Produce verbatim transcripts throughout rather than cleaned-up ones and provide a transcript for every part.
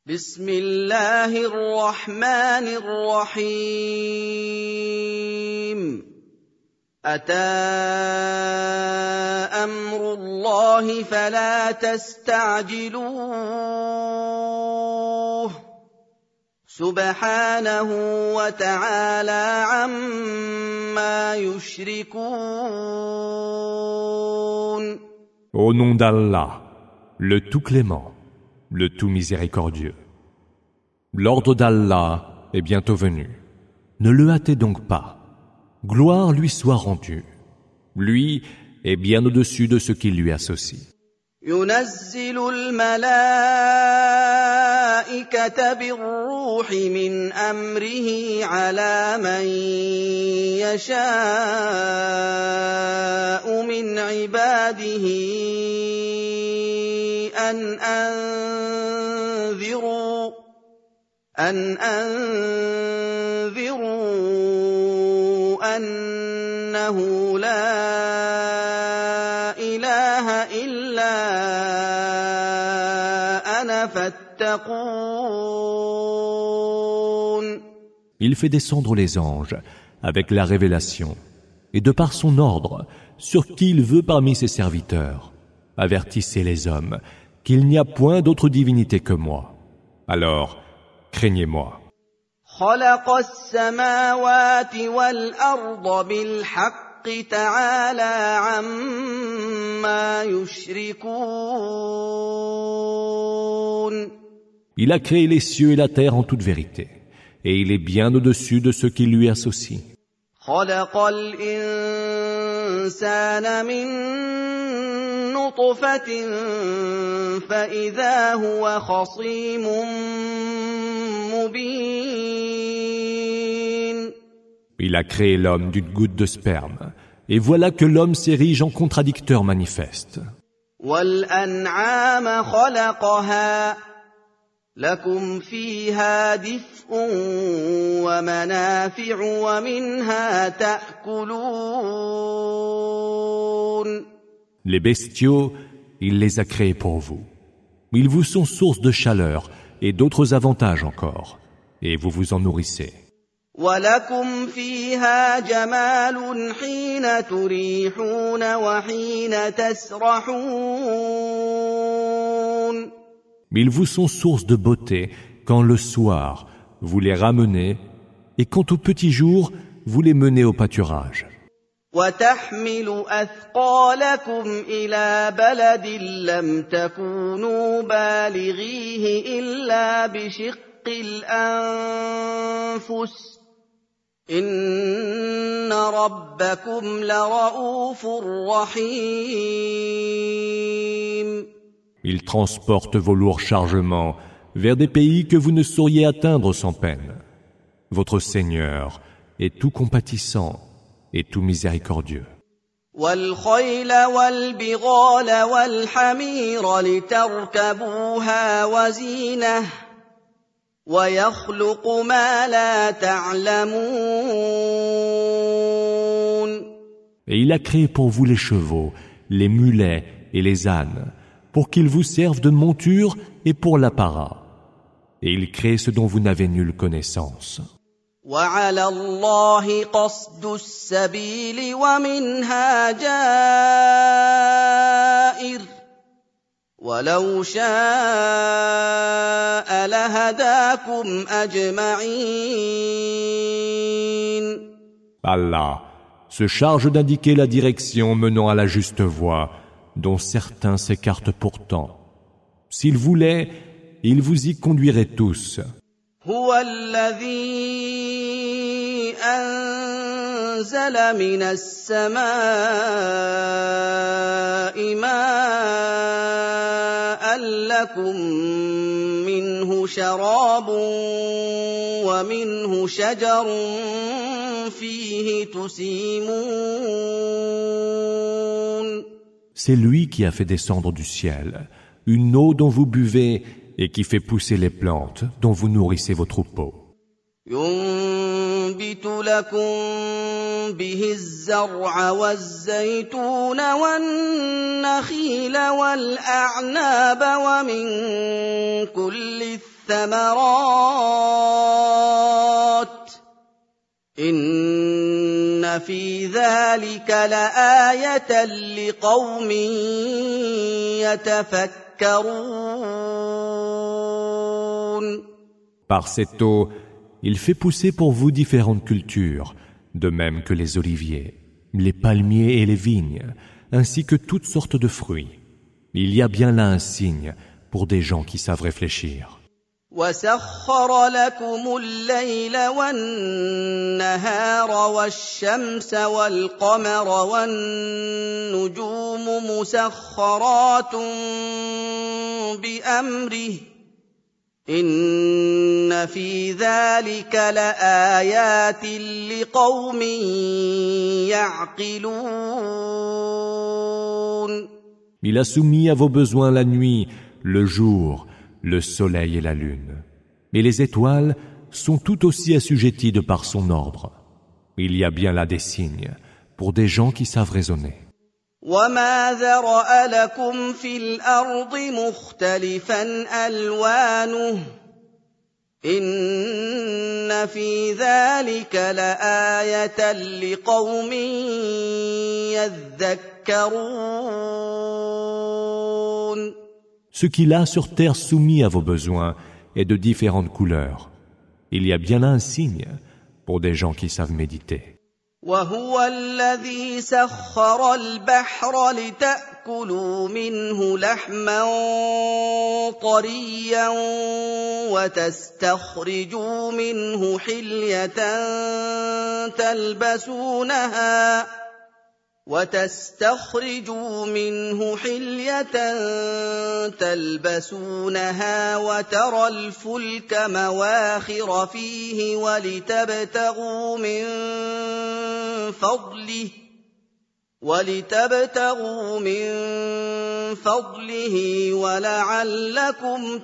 بسم الله الرحمن الرحيم أتى أمر الله فلا تستعجلوه سبحانه وتعالى عما يشركون. Au nom d'Allah, le tout clément, le tout miséricordieux. L'ordre d'Allah est bientôt venu. Ne le hâtez donc pas. Gloire lui soit rendue. Lui est bien au-dessus de ce qui lui associe. ينزل الملائكة بالروح من أمره على من يشاء من عباده أن أنذروا أن أنذروا أنه لا إله إلا أنا فاتقون. Il fait descendre les anges avec la révélation et de par son ordre sur qui il veut parmi ses serviteurs. Avertissez les hommes qu'il n'y a point d'autre divinité que moi. Alors, craignez-moi. خلق السماوات والأرض بالحق تعالى عما يشركون. Il a créé les cieux et la terre en toute vérité, et il est bien au-dessus de ce qui lui associe. خلق الإنسان من نطفة فإذا هو خصيم مبين. Il a créé l'homme d'une goutte de sperme, et voilà que l'homme s'érige en contradicteur manifeste. والأنعام خلقها لكم فيها دفء ومنافع ومنها تأكلون. Les bestiaux, il les a créés pour vous. Ils vous sont source de chaleur et d'autres avantages encore, et vous vous en nourrissez. وَلَكُمْ فِيهَا جَمَالٌ حِينَ تُرِيحُونَ وَحِينَ تَسْرَحُونَ. Ils vous sont source de beauté quand le soir vous les ramenez et quand au petit jour vous les menez au pâturage. وَتَحْمِلُ أَثْقَالَكُمْ إِلَى بَلَدٍ لَّمْ تَكُونُوا بَالِغِيهِ إِلَّا بِشِقِّ الْأَنفُسِ إِنَّ رَبَّكُمْ لَرَءُوفٌ رَّحِيمٌ. Il transporte vos lourds chargements vers des pays que vous ne sauriez atteindre sans peine. Votre Seigneur est tout compatissant et tout miséricordieux. وَالْخَيْلَ وَالْبِغَالَ وَالْحَمِيرَ لِتَرْكَبُوهَا وَزِينَةً وَيَخْلُقُ مَا لَا تَعْلَمُونَ. Et il a créé pour vous les chevaux, les mulets et les ânes, pour qu'ils vous servent de monture et pour l'apparat. Et il crée ce dont vous n'avez nulle connaissance. وَعَلَى اللَّهِ قَصْدُ السَّبِيلِ وَمِنْهَا جَائِرٌ وَلَوْ شَاءَ لَهَدَاكُمْ أَجْمَعِينَ. Allah se charge d'indiquer la direction menant à la juste voie, dont certains s'écartent pourtant. S'il voulait, il vous y conduirait tous. هو الذي أنزل من السماء ماء لكم منه شراب ومنه شجر فيه تسيمون. C'est lui qui a fait descendre du ciel une eau dont vous buvez et qui fait pousser les plantes dont vous nourrissez vos troupeaux. ينبت لكم به الزرع والزيتون والنخيل والأعناب ومن كل الثمرات إن في ذلك لآية لقوم يتفكرون. Par cette eau, il fait pousser pour vous différentes cultures, de même que les oliviers, les palmiers et les vignes, ainsi que toutes sortes de fruits. Il y a bien là un signe pour des gens qui savent réfléchir. وَسَخَّرَ لَكُمُ اللَّيْلَ وَالنَّهَارَ وَالشَّمْسَ وَالْقَمَرَ وَالنُّجُومُ مُسَخَّرَاتٌ بِأَمْرِهِ إِنَّ فِي ذَلِكَ لَآيَاتٍ لِقَوْمٍ يَعْقِلُونَ. Il a soumis à vos besoins la nuit, le jour, le soleil et la lune. Et les étoiles sont tout aussi assujetties de par son ordre. Il y a bien là des signes pour des gens qui savent raisonner. وَمَا ذَرَأَ لَكُمْ فِي الْأَرْضِ مُخْتَلِفًا أَلْوَانُهُ إِنَّ فِي ذَلِكَ لَآيَةً لِقَوْمٍ يَذَّكَّرُونَ. Ce qu'il a sur terre soumis à vos besoins est de différentes couleurs. Il y a bien là un signe pour des gens qui savent méditer. وَهُوَ الَّذِي سَخَّرَ الْبَحْرَ لِتَأْكُلُوا مِنْهُ لَحْمًا طَرِيًّا وَتَسْتَخْرِجُوا مِنْهُ حِلْيَةً تَلْبَسُونَهَا وَتَسْتَخْرِجُوا مِنْهُ حِلْيَةً تَلْبَسُونَهَا وَتَرَى الْفُلْكَ مَوَاخِرَ فِيهِ وَلِتَبْتَغُوا مِنْ فَضْلِهِ وَلِتَبْتَغُوا مِنْ فَضْلِهِ وَلَعَلَّكُمْ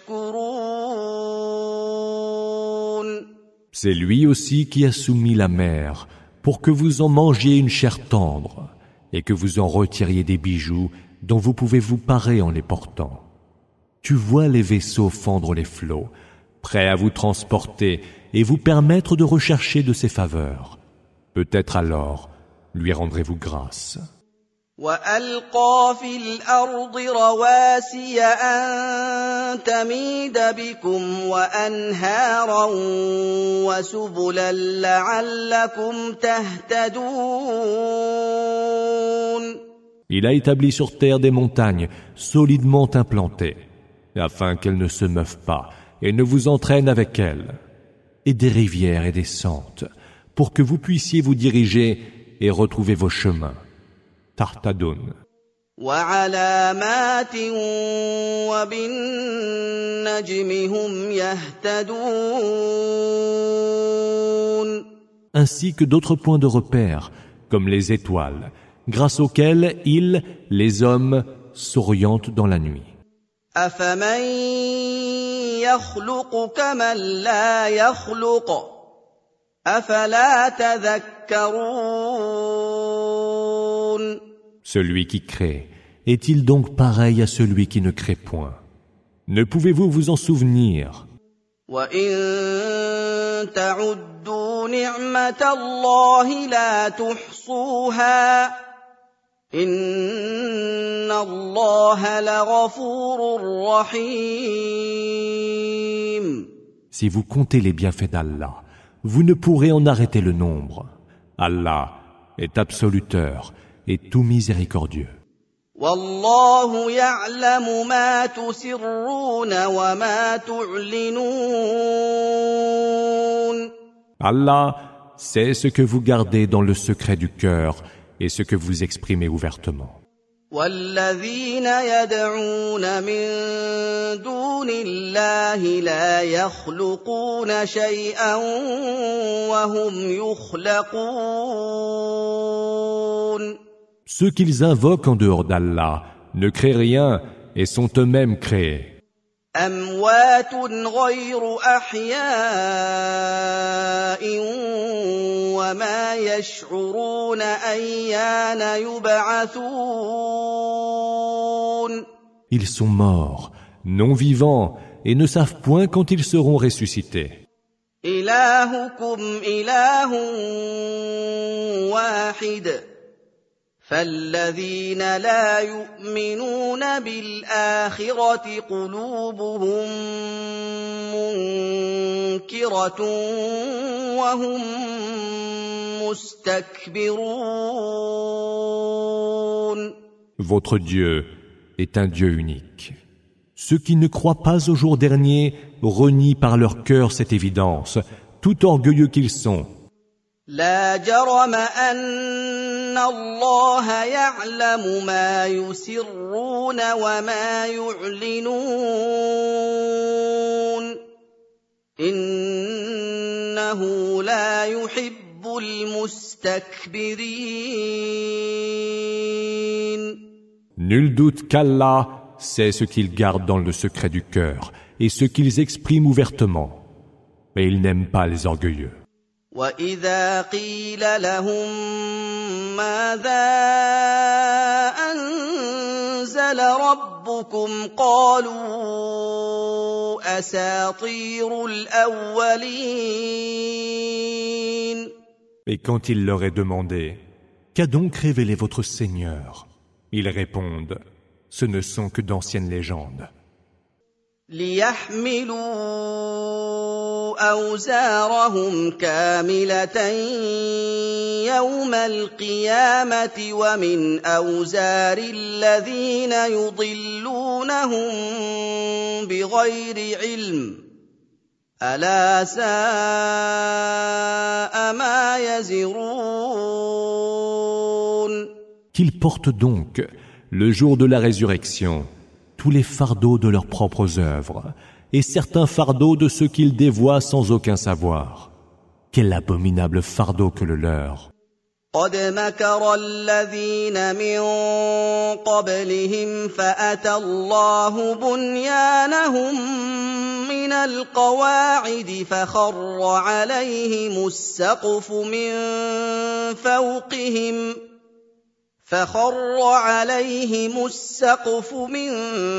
تَشْكُرُونَ. C'est lui aussi qui a soumis la mer pour que vous en mangiez une chair tendre et que vous en retiriez des bijoux dont vous pouvez vous parer en les portant. Tu vois les vaisseaux fendre les flots, prêts à vous transporter et vous permettre de rechercher de ses faveurs. Peut-être alors lui rendrez-vous grâce. وَأَلْقَى فِي الْأَرْضِ رَوَاسِيَ أَن تَمِيدَ بِكُمْ وَأَنْهَارًا وَسُبُلًا لَعَلَّكُمْ تَهْتَدُونَ. Il a établi sur terre des montagnes solidement implantées, afin qu'elles ne se meuvent pas et ne vous entraînent avec elles, et des rivières et des sentes, pour que vous puissiez vous diriger et retrouver vos chemins. تهتدون. وَعَلَامَاتٍ وَبِالنَّجْمِ هُمْ يَهْتَدُونَ. Ainsi que d'autres points de repère, comme les étoiles, grâce auxquels ils, les hommes, s'orientent dans la nuit. أَفَمَن يَخْلُقُ كَمَن لَّا يَخْلُقُ أَفَلَا تَذَكَّرُونَ. Celui qui crée, est-il donc pareil à celui qui ne crée point? Ne pouvez-vous vous en souvenir? وَإِن تَعُدُّوا نِعْمَةَ اللَّهِ لَا تُحْصُوهَا إِنَّ اللَّهَ لَغَفُورٌ رَّحِيمٌ. Si vous comptez les bienfaits d'Allah, vous ne pourrez en arrêter le nombre. Allah est absoluteur et tout miséricordieux. وَاللَّهُ يَعْلَمُ مَا تُسِرُّونَ وَمَا تُعْلِنُونَ. Allah sait ce que vous gardez dans le secret du cœur et ce que vous exprimez ouvertement. وَالَّذِينَ يَدْعُونَ مِن دُونِ اللَّهِ لَا يَخْلُقُونَ شَيْئًا وَهُمْ يُخْلَقُونَ. Ceux qu'ils invoquent en dehors d'Allah ne créent rien et sont eux-mêmes créés. أَمْوَاتٌ غَيْرُ أَحْيَاءٍ وَمَا يَشْعُرُونَ أَيَّانَ يُبْعَثُونَ. Ils sont morts, non vivants, et ne savent point quand ils seront ressuscités. إلهكم إله واحد فالذين لا يؤمنون بالآخرة قلوبهم منكرة وهم مستكبرون. Votre Dieu est un Dieu unique. Ceux qui ne croient pas au jour dernier renient par leur cœur cette évidence, tout orgueilleux qu'ils sont. لا جرم أن الله يعلم ما يسرون وما يعلنون إنه لا يحب المستكبرين. Nul doute qu'Allah sait ce qu'ils gardent dans le secret du cœur et ce qu'ils expriment ouvertement, mais il n'aime pas les orgueilleux. وَإِذَا قِيلَ لَهُم مَّاذَا أَنزَلَ رَبُّكُمْ قَالُوا أَسَاطِيرُ الْأَوَّلِينَ. Et quand il leur est demandé « Qu'a donc révélé votre Seigneur ?» Ils répondent « Ce ne sont que d'anciennes légendes. » لِيَحْمِلُوا أَوْزَارَهُمْ كَامِلَةً يَوْمَ الْقِيَامَةِ وَمِنْ أَوْزَارِ الَّذِينَ يُضِلُّونَهُم بِغَيْرِ عِلْمٍ أَلَا سَاءَ مَا يَزِرُونَ. Qu'ils portent donc, le jour de la résurrection, tous les fardeaux de leurs propres œuvres, et certains fardeaux de ceux qu'ils dévoient sans aucun savoir. Quel abominable fardeau que le leur. قد مكر الذين من قبلهم فأتى الله بنيانهم من القواعد فخر عليهم السقف من فوقهم فخر عليهم السقف من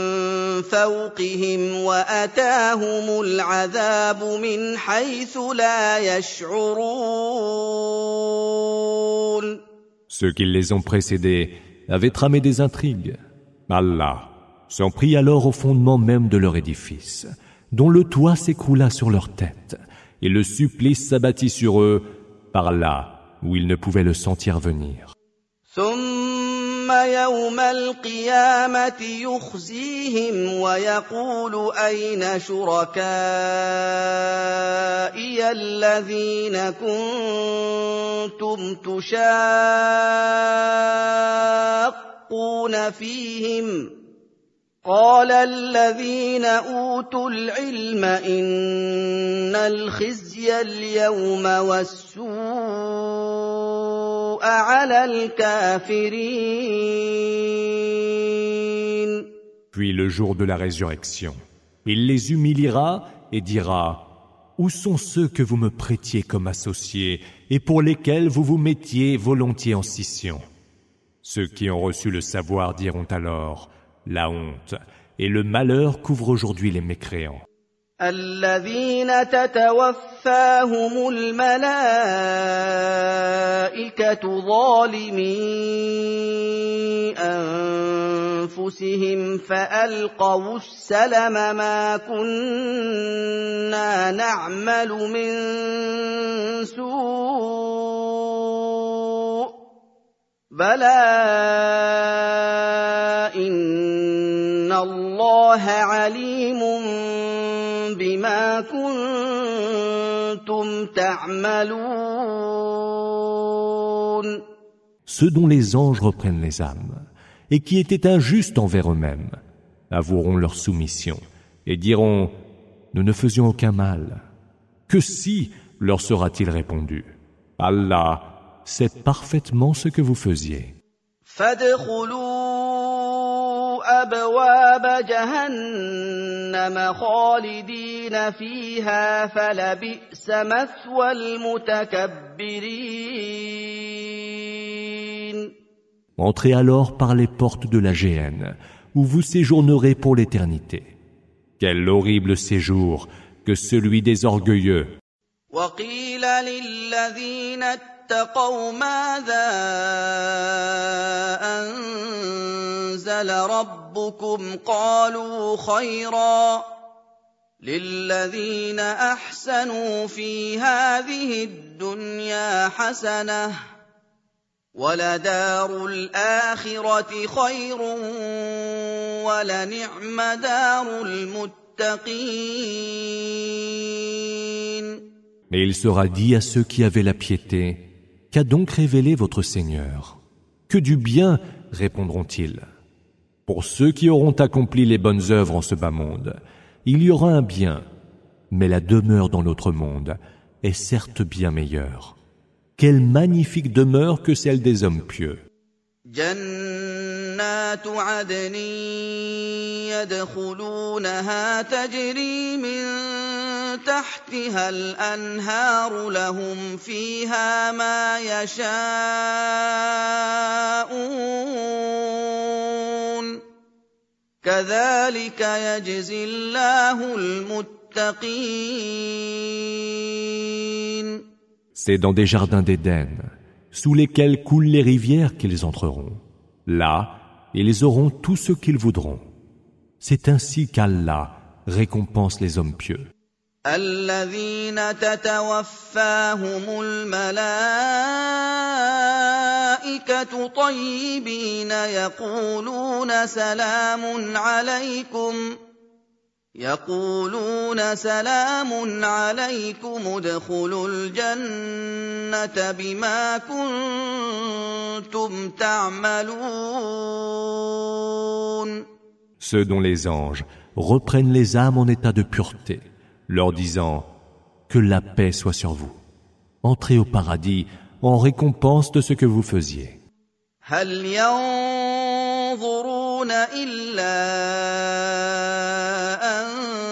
فوقهم وأتاهم العذاب من حيث لا يشعرون. Ceux qui les ont précédés avaient tramé des intrigues. Allah s'en prit alors au fondement même de leur édifice, dont le toit s'écroula sur leur tête, et le supplice s'abattit sur eux par là où ils ne pouvaient le sentir venir. ثم يوم القيامة يخزيهم ويقول أين شركائي الذين كنتم تشاقون فيهم قال الذين أوتوا العلم إن الخزي اليوم والسوء على الكافرين. Puis le jour de la résurrection, il les humiliera et dira « Où sont ceux que vous me prêtiez comme associés et pour lesquels vous vous mettiez volontiers en scission ?» Ceux qui ont reçu le savoir diront alors « La honte et le malheur couvrent aujourd'hui les mécréants. » الذين تتوفاهم الملائكة ظالمي أنفسهم فألقوا السلم ما كنا نعمل من سوء بلى إن الله عليم بما كنتم تعملون. Ceux dont les anges reprennent les âmes et qui étaient injustes envers eux-mêmes avoueront leur soumission et diront « Nous ne faisions aucun mal. » Que si, leur sera-t-il répondu, Allah sait parfaitement ce que vous faisiez. أبواب جهنم خالدين فيها فلبئس مثوى المتكبرين. Entrez alors par les portes de la géhenne, où vous séjournerez pour l'éternité. Quel horrible séjour que celui des orgueilleux. وقيل للذين اتقوا ماذا أنزل ربكم قالوا خيرا للذين أحسنوا في هذه الدنيا حسنة ولدار الآخرة خير ولنعم دار المتقين. Mais il sera dit à ceux qui avaient la piété, qu'a donc révélé votre Seigneur? Que du bien, répondront-ils. Pour ceux qui auront accompli les bonnes œuvres en ce bas monde, il y aura un bien, mais la demeure dans l'autre monde est certes bien meilleure. Quelle magnifique demeure que celle des hommes pieux. جنات عدن يدخلونها تجري من تحتها الأنهار لهم فيها ما يشاءون كذلك يجزي الله المتقين. C'est dans des jardins d'Éden, sous lesquels coulent les rivières qu'ils entreront. Là, ils auront tout ce qu'ils voudront. C'est ainsi qu'Allah récompense les hommes pieux. الذين تتوفاهم الملائكة طيبين يقولون سلام عليكم يقولون سلام عليكم ادخلوا الجنة بما كنتم تعملون. Ceux dont les anges reprennent les âmes en état de pureté, leur disant que la paix soit sur vous. Entrez au paradis en récompense de ce que vous faisiez. هل ينظرون إلا أن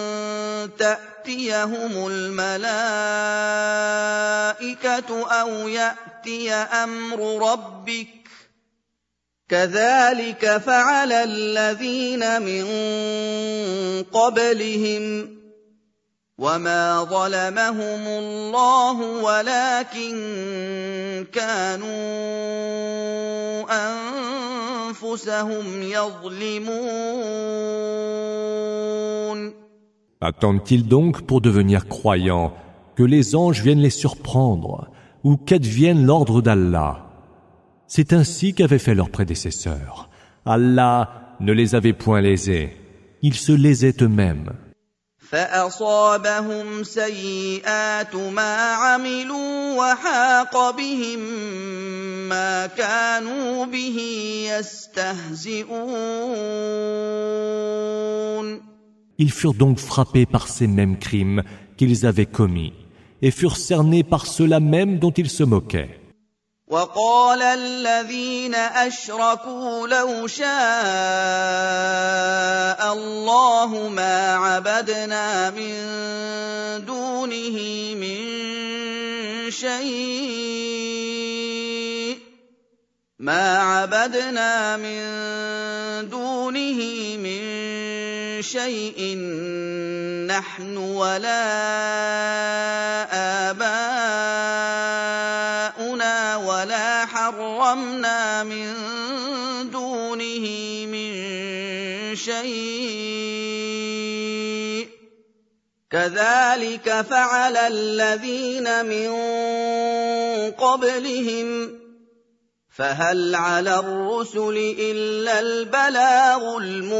تأتيهم الملائكة أو يأتي أمر ربك كذلك فعل الذين من قبلهم وما ظلمهم الله ولكن كانوا أنفسهم يظلمون. Attendent-ils donc pour devenir croyants que les anges viennent les surprendre ou qu'advienne l'ordre d'Allah? C'est ainsi qu'avaient fait leurs prédécesseurs. Allah ne les avait point lésés, ils se lésaient eux-mêmes. فأصابهم سيئات ما عملوا وحاق بهم ما كانوا به يستهزئون. Ils furent donc frappés par ces mêmes crimes qu'ils avaient commis et furent cernés par ceux-là même dont ils se moquaient. وقال الذين أشركوا لو شاء الله ما عبدنا من دونه من شيء ما عبدنا من دونه من شيء نحن ولا آباؤنا ولا حرمنا من دونه من شيء كذلك فعل الذين من قبلهم فهل على الرسل إلا البلاغ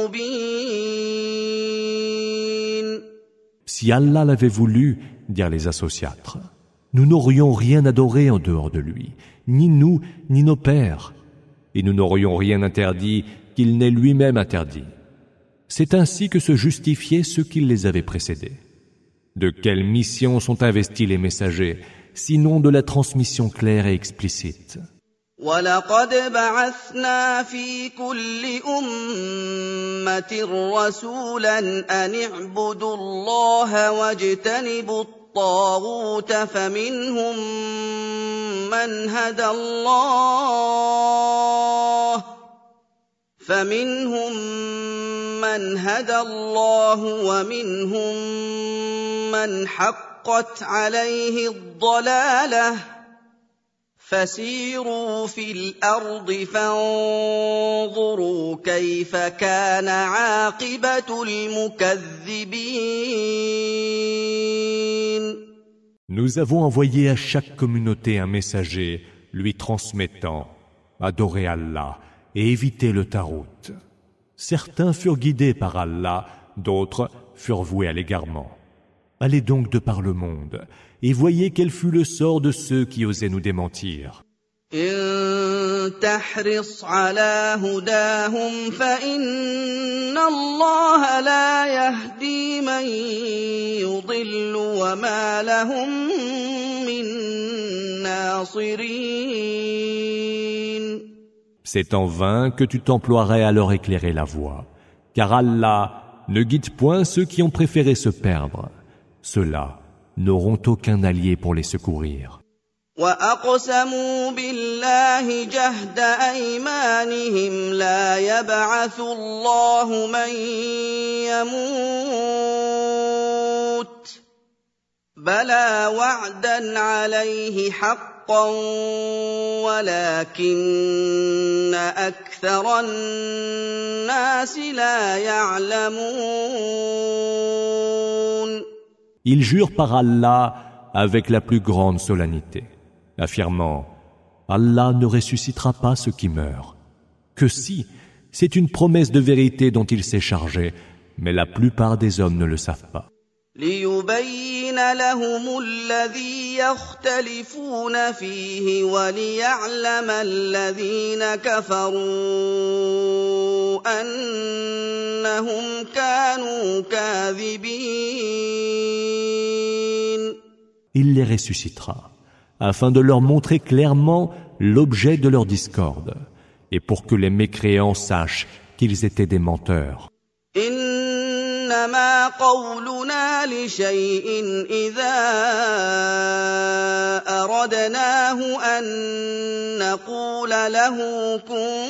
المبين. Si Allah l'avait voulu, dirent les associatres, nous n'aurions rien adoré en dehors de lui, ni nous, ni nos pères, et nous n'aurions rien interdit qu'il n'ait lui-même interdit. C'est ainsi que se justifiaient ceux qui les avaient précédés. De quelle mission sont investis les messagers, sinon de la transmission claire et explicite? وَلَقَدْ بَعَثْنَا فِي كُلِّ أُمَّةٍ رَّسُولًا أَنِ اعْبُدُوا اللَّهَ وَاجْتَنِبُوا الطَّاغُوتَ فَمِنْهُم مَّنْ هَدَى اللَّهُ فمنهم من هدى الله ومنهم من حقت عليه الضلاله فسيروا في الارض فانظروا كيف كان عاقبه المكذبين. Nous avons envoyé à chaque communauté un messager lui transmettant « Adorez Allah et évitez le tarout ». Certains furent guidés par Allah, d'autres furent voués à l'égarement. Allez donc de par le monde et voyez quel fut le sort de ceux qui osaient nous démentir. إن تحرص على هداهم فإن الله لا يهدي من يضل وما لهم من ناصرين. C'est en vain que tu t'emploierais à leur éclairer la voie, car Allah ne guide point ceux qui ont préféré se perdre. Ceux-là n'auront aucun allié pour les secourir. وَأَقْسَمُوا بِاللَّهِ جَهْدَ أَيْمَانِهِمْ لَا يَبْعَثُ اللَّهُ مَن يَمُوتُ بَلَىٰ وَعْدًا عَلَيْهِ حَقًّا وَلَٰكِنَّ أَكْثَرَ النَّاسِ لَا يَعْلَمُونَ. Ils jurent par Allah avec la plus grande solennité, affirmant « Allah ne ressuscitera pas ceux qui meurent. » Que si, c'est une promesse de vérité dont il s'est chargé, mais la plupart des hommes ne le savent pas. لِيُبَيِّنَ لَهُمُ الَّذِي يَخْتَلِفُونَ فِيهِ وَلِيَعْلَمَ الَّذِينَ كَفَرُوا أَنَّهُمْ كَانُوا كَاذِبِينَ. Il les ressuscitera, afin de leur montrer clairement l'objet de leur discorde, et pour que les mécréants sachent qu'ils étaient des menteurs. إنما قولنا لشيء إذا أردناه أن نقول له كن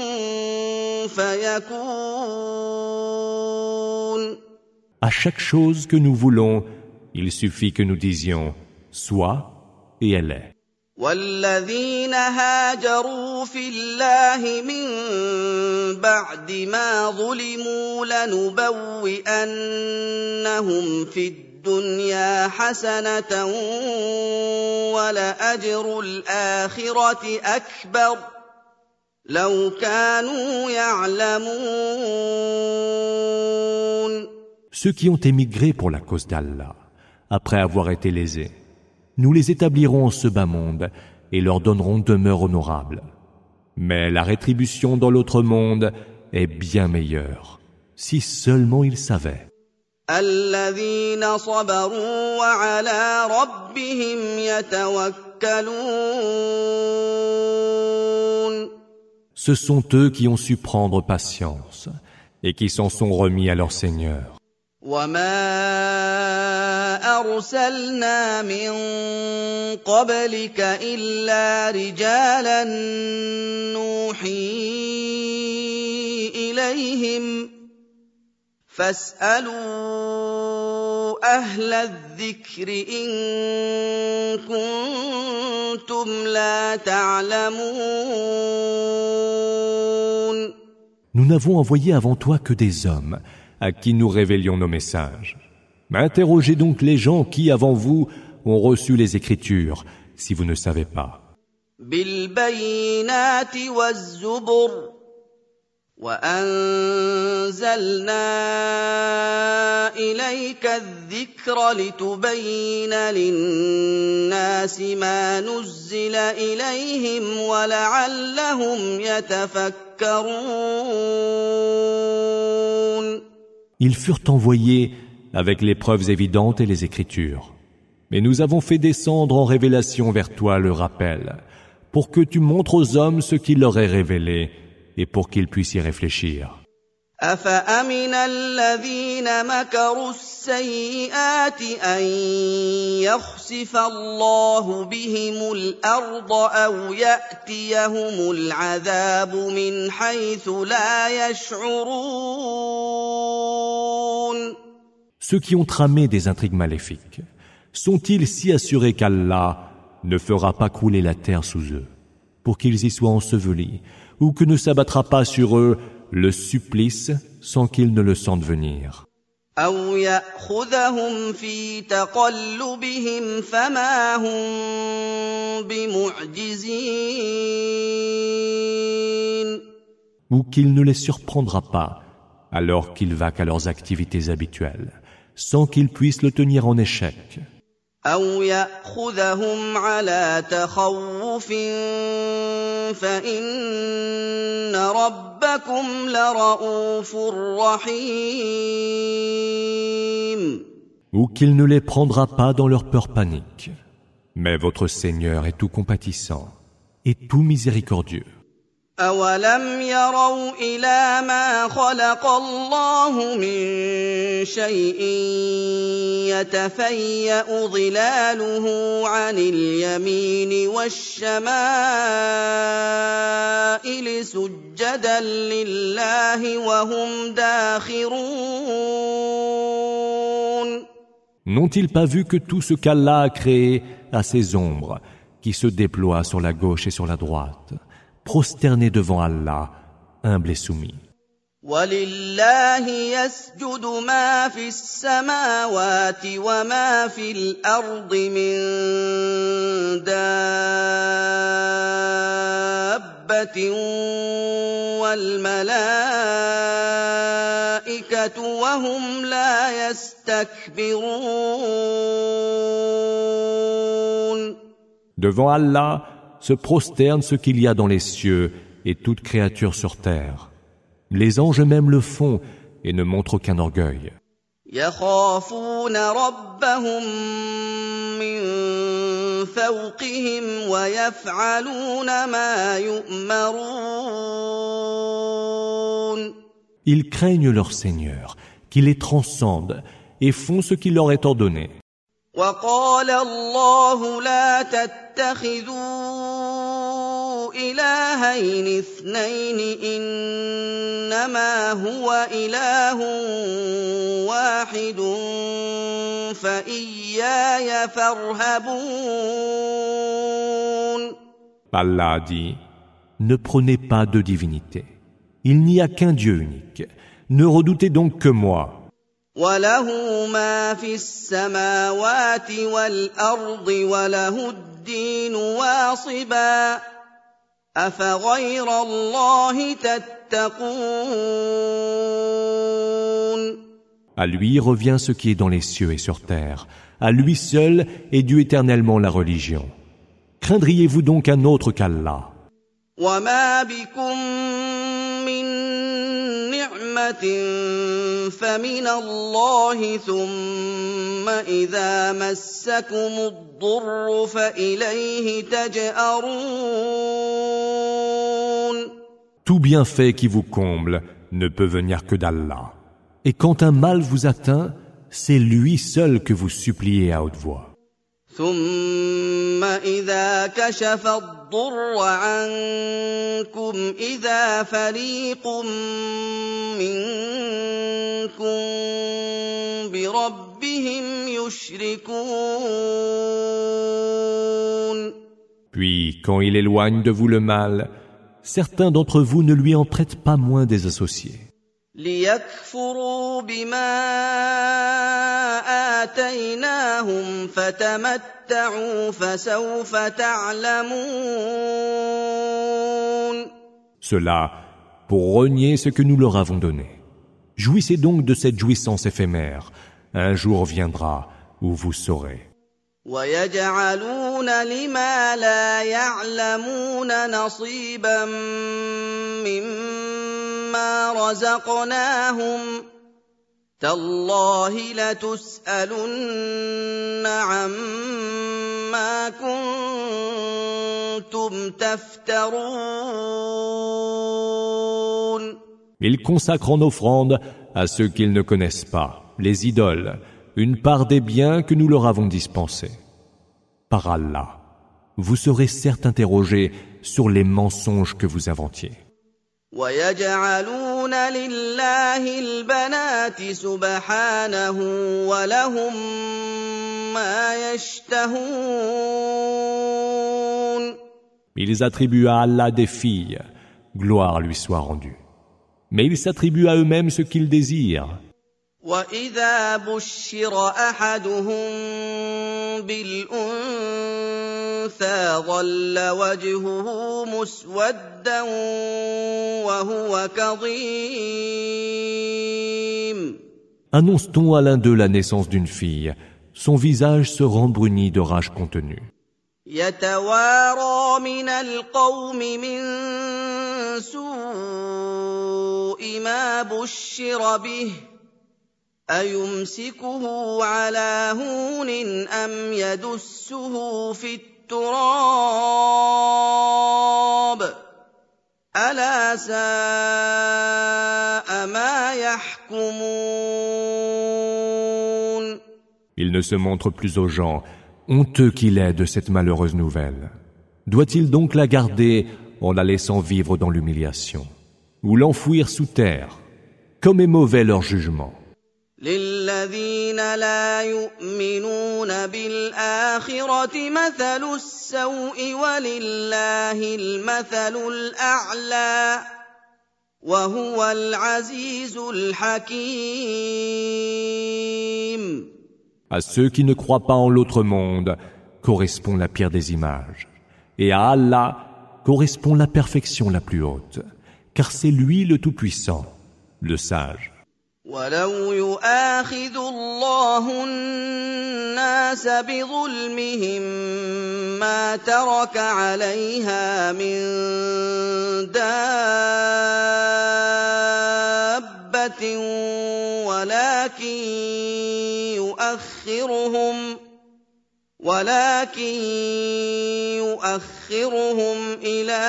فيكون. À chaque chose que nous voulons, il suffit que nous disions « sois » et elle est. وَالَّذِينَ هَاجَرُوا فِي اللَّهِ مِن بَعْدِ مَا ظُلِمُوا لَنُبَوِّئَنَّهُمْ فِي الدُّنْيَا حَسَنَةً وَلَأَجْرُ الْآخِرَةِ أَكْبَرُ لَوْ كَانُوا يَعْلَمُونَ. Ceux qui ont émigré pour la cause d'Allah, après avoir été lésés, nous les établirons en ce bas monde et leur donnerons demeure honorable. Mais la rétribution dans l'autre monde est bien meilleure, si seulement ils savaient. الذين صبروا وعلى ربهم يتوكلون. Ce sont eux qui ont su prendre patience et qui s'en sont remis à leur Seigneur. وما أرسلنا من قبلك إلا رجالا نوحي إليهم فاسألوا أهل الذكر إن كنتم لا تعلمون. Nous n'avons envoyé avant toi que des hommes à qui nous révélions nos messages. Interrogez donc les gens qui, avant vous, ont reçu les Écritures, si vous ne savez pas. بِالْبَيِّنَاتِ وَالزُّبُرِ وَأَنزَلْنَا إِلَيْكَ الذِّكْرَ لِتُبَيِّنَ لِلنَّاسِ مَا نُزِّلَ إِلَيْهِمْ وَلَعَلَّهُمْ يَتَفَكَّرُونَ. Ils furent envoyés avec les preuves évidentes et les Écritures. Mais nous avons fait descendre en révélation vers toi le rappel, pour que tu montres aux hommes ce qu'il leur est révélé, et pour qu'ils puissent y réfléchir. أفأمن الذين مكروا السيئات أن يخسف الله بهم الأرض أو يأتيهم العذاب من حيث لا يشعرون. Ceux qui ont tramé des intrigues maléfiques, sont-ils si assurés qu'Allah ne fera pas couler la terre sous eux, pour qu'ils y soient ensevelis, ou que ne s'abattra pas sur eux le supplice sans qu'ils ne le sentent venir? أَوْ يَأْخُذَهُمْ فِي تَقَلُّبِهِمْ فَمَا هُمْ بِمُعْجِزِينَ. Ou qu'il ne les surprendra pas alors qu'ils vaquent à leurs activités habituelles, sans qu'ils puissent le tenir en échec. أَوْ يَأْخُذَهُمْ عَلَىٰ تَخَوُّفٍ فَإِنَّ رَبَّكُمْ لَرَءُوفٌ رَّحِيمٌ. Ou qu'il ne les prendra pas dans leur peur panique. Mais votre Seigneur est tout compatissant et tout miséricordieux. أَوَلَمْ يَرَوْا إِلَىٰ مَا خَلَقَ اللَّهُ مِن شَيْءٍ يَتَفَيَّأُ ظِلَالُهُ عَنِ الْيَمِينِ وَالشَّمَائِلِ سُجَّدًا لِّلَّهِ وَهُمْ دَاخِرُونَ. N'ont-ils pas vu que tout ce qu'Allah a créé a ses ombres, qui se déploient sur la gauche et sur la droite, prosternés devant Allah, humbles et soumis? وَلِلَّهِ يَسْجُدُ مَا فِي السَّمَاوَاتِ وَمَا فِي الْأَرْضِ مِن دَابَّةٍ وَالْمَلَائِكَةُ وَهُمْ لَا يَسْتَكْبِرُونَ. Devant Allah se prosterne ce qu'il y a dans les cieux et toute créature sur terre. Les anges eux-mêmes le font et ne montrent aucun orgueil. يَخَافُونَ رَبَّهُم مِّن فَوْقِهِمْ وَيَفْعَلُونَ مَا يُؤْمَرُونَ. Ils craignent leur Seigneur, qui les transcende, et font ce qui leur est ordonné. وَقَالَ اللَّهُ لَا تَتَّخِذُوا إِلَٰهَيْنِ اثْنَيْنِ إِنَّمَا هُوَ إِلَٰهٌ وَاحِدٌ فَإِيَّايَ فَارْهَبُونِ. Allah dit, ne prenez pas de divinité. Il n'y a qu'un Dieu unique. Ne redoutez donc que moi. وَلَهُ مَا فِي السَّمَاوَاتِ وَالْأَرْضِ وَلَهُ الدِّينُ وَاصِبًا أَفَغَيْرَ اللَّهِ تَتَّقُونَ. À lui revient ce qui est dans les cieux et sur terre. À lui seul est due éternellement la religion. Craindriez-vous donc un autre qu'Allah? وَمَا بِكُم مِّن نِّعْمَةٍ فَمِنَ اللَّهِ ثُمَّ إِذَا مَسَّكُمُ الضُّرُّ فَإِلَيْهِ تَجْأَرُونَ. Tout bienfait qui vous comble ne peut venir que d'Allah. Et quand un mal vous atteint, c'est lui seul que vous suppliez à haute voix. ثُمَّ إِذَا كَشَفَ الضُّرَّ عَنكُمْ إِذَا فَرِيقٌ مِّنكُم بِرَبِّهِمْ يُشْرِكُونَ. Puis, quand il éloigne de vous le mal, certains d'entre vous ne lui en prêtent pas moins des associés. لِيَكْفُرُوا بِمَا آتَيْنَاهُمْ فَتَمَتَّعُوا فَسَوْفَ تَعْلَمُونَ. Cela pour renier ce que nous leur avons donné. Jouissez donc de cette jouissance éphémère. Un jour viendra où vous saurez. وَيَجْعَلُونَ لِمَا لَا يَعْلَمُونَ نَصِيبًا مِّمَّا رَزَقْنَاهُمْ تَاللَّهِ لَتُسْأَلُنَّ عَمَّا كُنتُمْ تَفْتَرُونَ. Ils consacrent en offrande à ceux qu'ils ne connaissent pas, les idoles, une part des biens que nous leur avons dispensés. Par Allah, vous serez certes interrogés sur les mensonges que vous inventiez. وَيَجْعَلُونَ لِلَّهِ الْبَنَاتِ سُبْحَانَهُ وَلَهُم مَّا يَشْتَهُونَ. Ils attribuent à Allah des filles, gloire lui soit rendue. Mais ils s'attribuent à eux-mêmes ce qu'ils désirent. وَإِذَا بُشِّرَ أَحَدُهُم بِالْأُنثَىٰ ظَلَّ وَجْهُهُ مُسْوَدًّا وَهُوَ كَظِيمٌ. Annonce-t-on à l'un d'eux la naissance d'une fille, son visage se rembrunit de rage contenue. يَتَوَارَىٰ مِنَ الْقَوْمِ مِن سُوءِ مَا بُشِّرَ بِهِ أَيُمْسِكُهُ عَلَىٰ هُونٍ أَمْ يَدُسُّهُ فِي التُّرَابِ أَلَا سَاءَ مَا يَحْكُمُونَ. Il ne se montre plus aux gens, honteux qu'il est de cette malheureuse nouvelle. Doit-il donc la garder en la laissant vivre dans l'humiliation, ou l'enfouir sous terre? Comme est mauvais leur jugement. لِلَّذِينَ لَا يُؤْمِنُونَ بِالْآخِرَةِ مَثَلُ السَّوْءِ وَلِلَّهِ الْمَثَلُ الْأَعْلَىٰ وَهُوَ الْعَزِيزُ الْحَكِيمُ. À ceux qui ne croient pas en l'autre monde correspond la pire des images, et à Allah correspond la perfection la plus haute, car c'est lui le Tout-Puissant, le Sage. وَلَوْ يُؤَاخِذُ اللَّهُ النَّاسَ بِظُلْمِهِم مَّا تَرَكَ عَلَيْهَا مِن دَابَّةٍ وَلَٰكِن يُؤَخِّرُهُمْ وَلَٰكِن يُؤَخِّرُهُمْ إِلَىٰ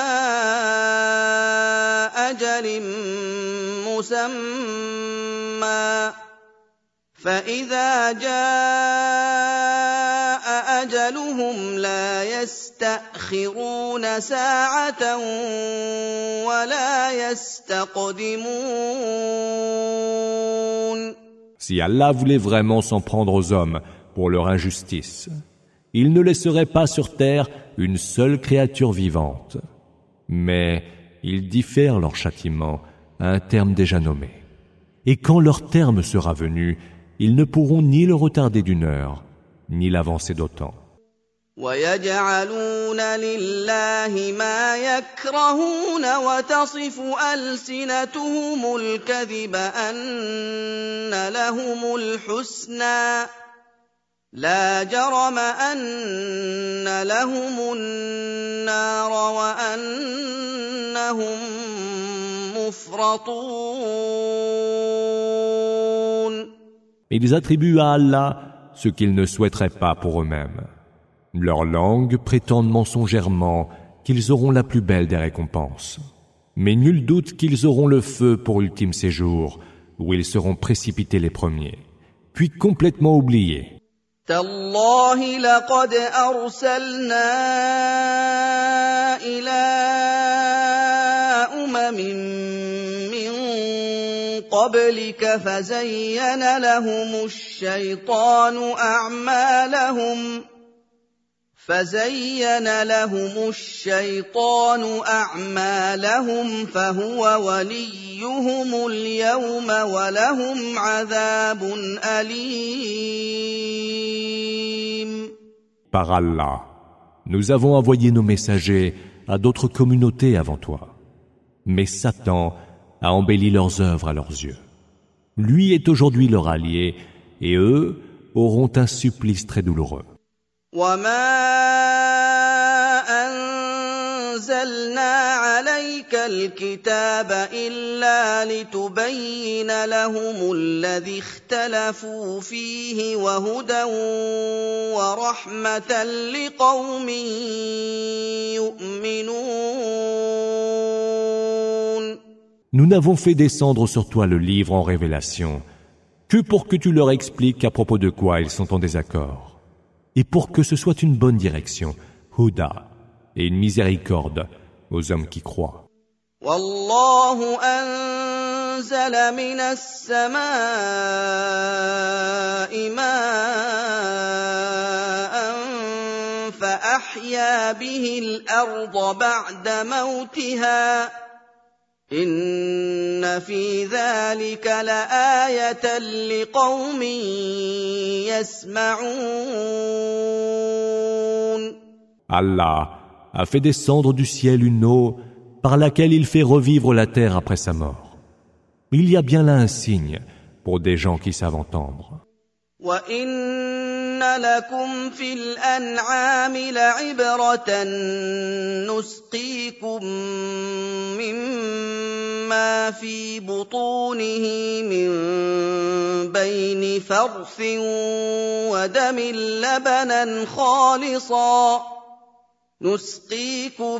أَجَلٍ مُّسَمًّى فَإِذَا جَاءَ أَجَلُهُمْ لَا يَسْتَأْخِرُونَ سَاعَةً وَلَا يَسْتَقْدِمُونَ. Si Allah voulait vraiment s'en prendre aux hommes pour leur injustice, il ne laisserait pas sur terre une seule créature vivante. Mais ils diffèrent leur châtiment à un terme déjà nommé. Et quand leur terme sera venu, ils ne pourront ni le retarder d'une heure, ni l'avancer d'autant. وَيَجْعَلُونَ لِلَّهِ مَا يَكْرَهُونَ وَتَصِفُ أَلْسِنَتُهُمُ الْكَذِبَ أَنَّ لَهُمُ الْحُسْنَىٰ لَا جَرَمَ أَنَّ لَهُمُ النَّارَ وَأَنَّهُم مُّفْرَطُونَ. Ils attribuent à Allah ce qu'ils ne souhaiteraient pas pour eux-mêmes. Leurs langues prétendent mensongèrement qu'ils auront la plus belle des récompenses. Mais nul doute qu'ils auront le feu pour ultime séjour, où ils seront précipités les premiers, puis complètement oubliés. تَاللَّهِ لَقَدْ أَرْسَلْنَا إِلَىٰ أُمَمٍ مِّن قَبْلِكَ فَزَيَّنَ لَهُمُ الشَّيْطَانُ أَعْمَالَهُمْ فَزَيَّنَ لَهُمُ الشَّيْطَانُ أَعْمَالَهُمْ فَهُوَ وَلِيُّهُمُ الْيَوْمَ وَلَهُمْ عَذَابٌ أَلِيمٌ. Par Allah, nous avons envoyé nos messagers à d'autres communautés avant toi. Mais Satan a embelli leurs œuvres à leurs yeux. Lui est aujourd'hui leur allié, et eux auront un supplice très douloureux. وَمَا أَنزَلْنَا عَلَيْكَ الْكِتَابَ إِلَّا لِتُبَيِّنَ لَهُمُ الَّذِي اخْتَلَفُوا فِيهِ وَهُدًى وَرَحْمَةً لِقَوْمٍ يُؤْمِنُونَ. Nous n'avons fait descendre sur toi le livre en révélation que pour que tu leur expliques à propos de quoi ils sont en désaccord, et pour que ce soit une bonne direction, Huda, et une miséricorde aux hommes qui croient. والله أنزل من السماء ماء فأحيا به الأرض بعد موتها إن في ذلك لآية لقوم يسمعون. Allah a fait descendre du ciel une eau par laquelle il fait revivre la terre après sa mort. Il y a bien là un signe pour des gens qui savent entendre. وَإِنَّ لَكُمْ فِي الْأَنْعَامِ لَعِبْرَةً نُسْقِيكُم مِّمَّا فِي بُطُونِهِ مِن بَيْنِ فَرْثٍ وَدَمٍ لَّبَنًا خَالِصًا نسقيكم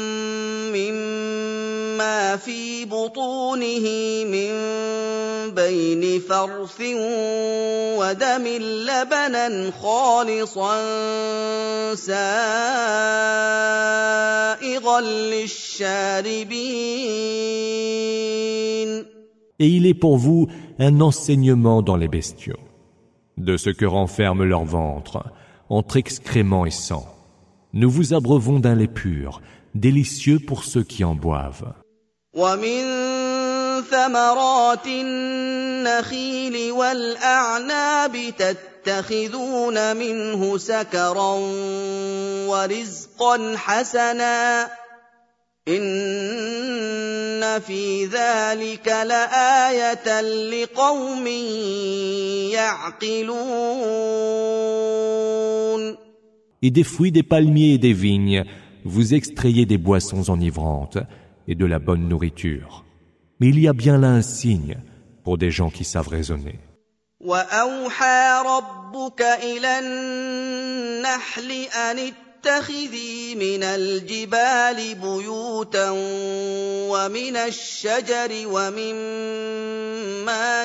مما في بطونه من بين فرث ودم لبنا خالصا سائغا للشاربين. Et il est pour vous un enseignement dans les bestiaux, de ce que renferme leur ventre, entre excréments et sang. Nous vous abreuvons d'un lait pur, délicieux pour ceux qui en boivent. وَمِن ثَمَرَاتِ النَّخِيلِ وَالْأَعْنَابِ تَتَّخِذُونَ مِنْهُ سَكَرًا وَرِزْقًا حَسَنًا إِنَّ فِي ذَلِكَ لَآيَةً لِقَوْمٍ يَعْقِلُونَ. Et des fruits des palmiers et des vignes, vous extrayez des boissons enivrantes et de la bonne nourriture. Mais il y a bien là un signe pour des gens qui savent raisonner. وَأَوْحَىٰ رَبُّكَ إِلَى النَّحْلِ أَنِ اتَّخِذِي مِنَ الْجِبَالِ بُيُوتًا وَمِنَ الشَّجَرِ وَمِمَّا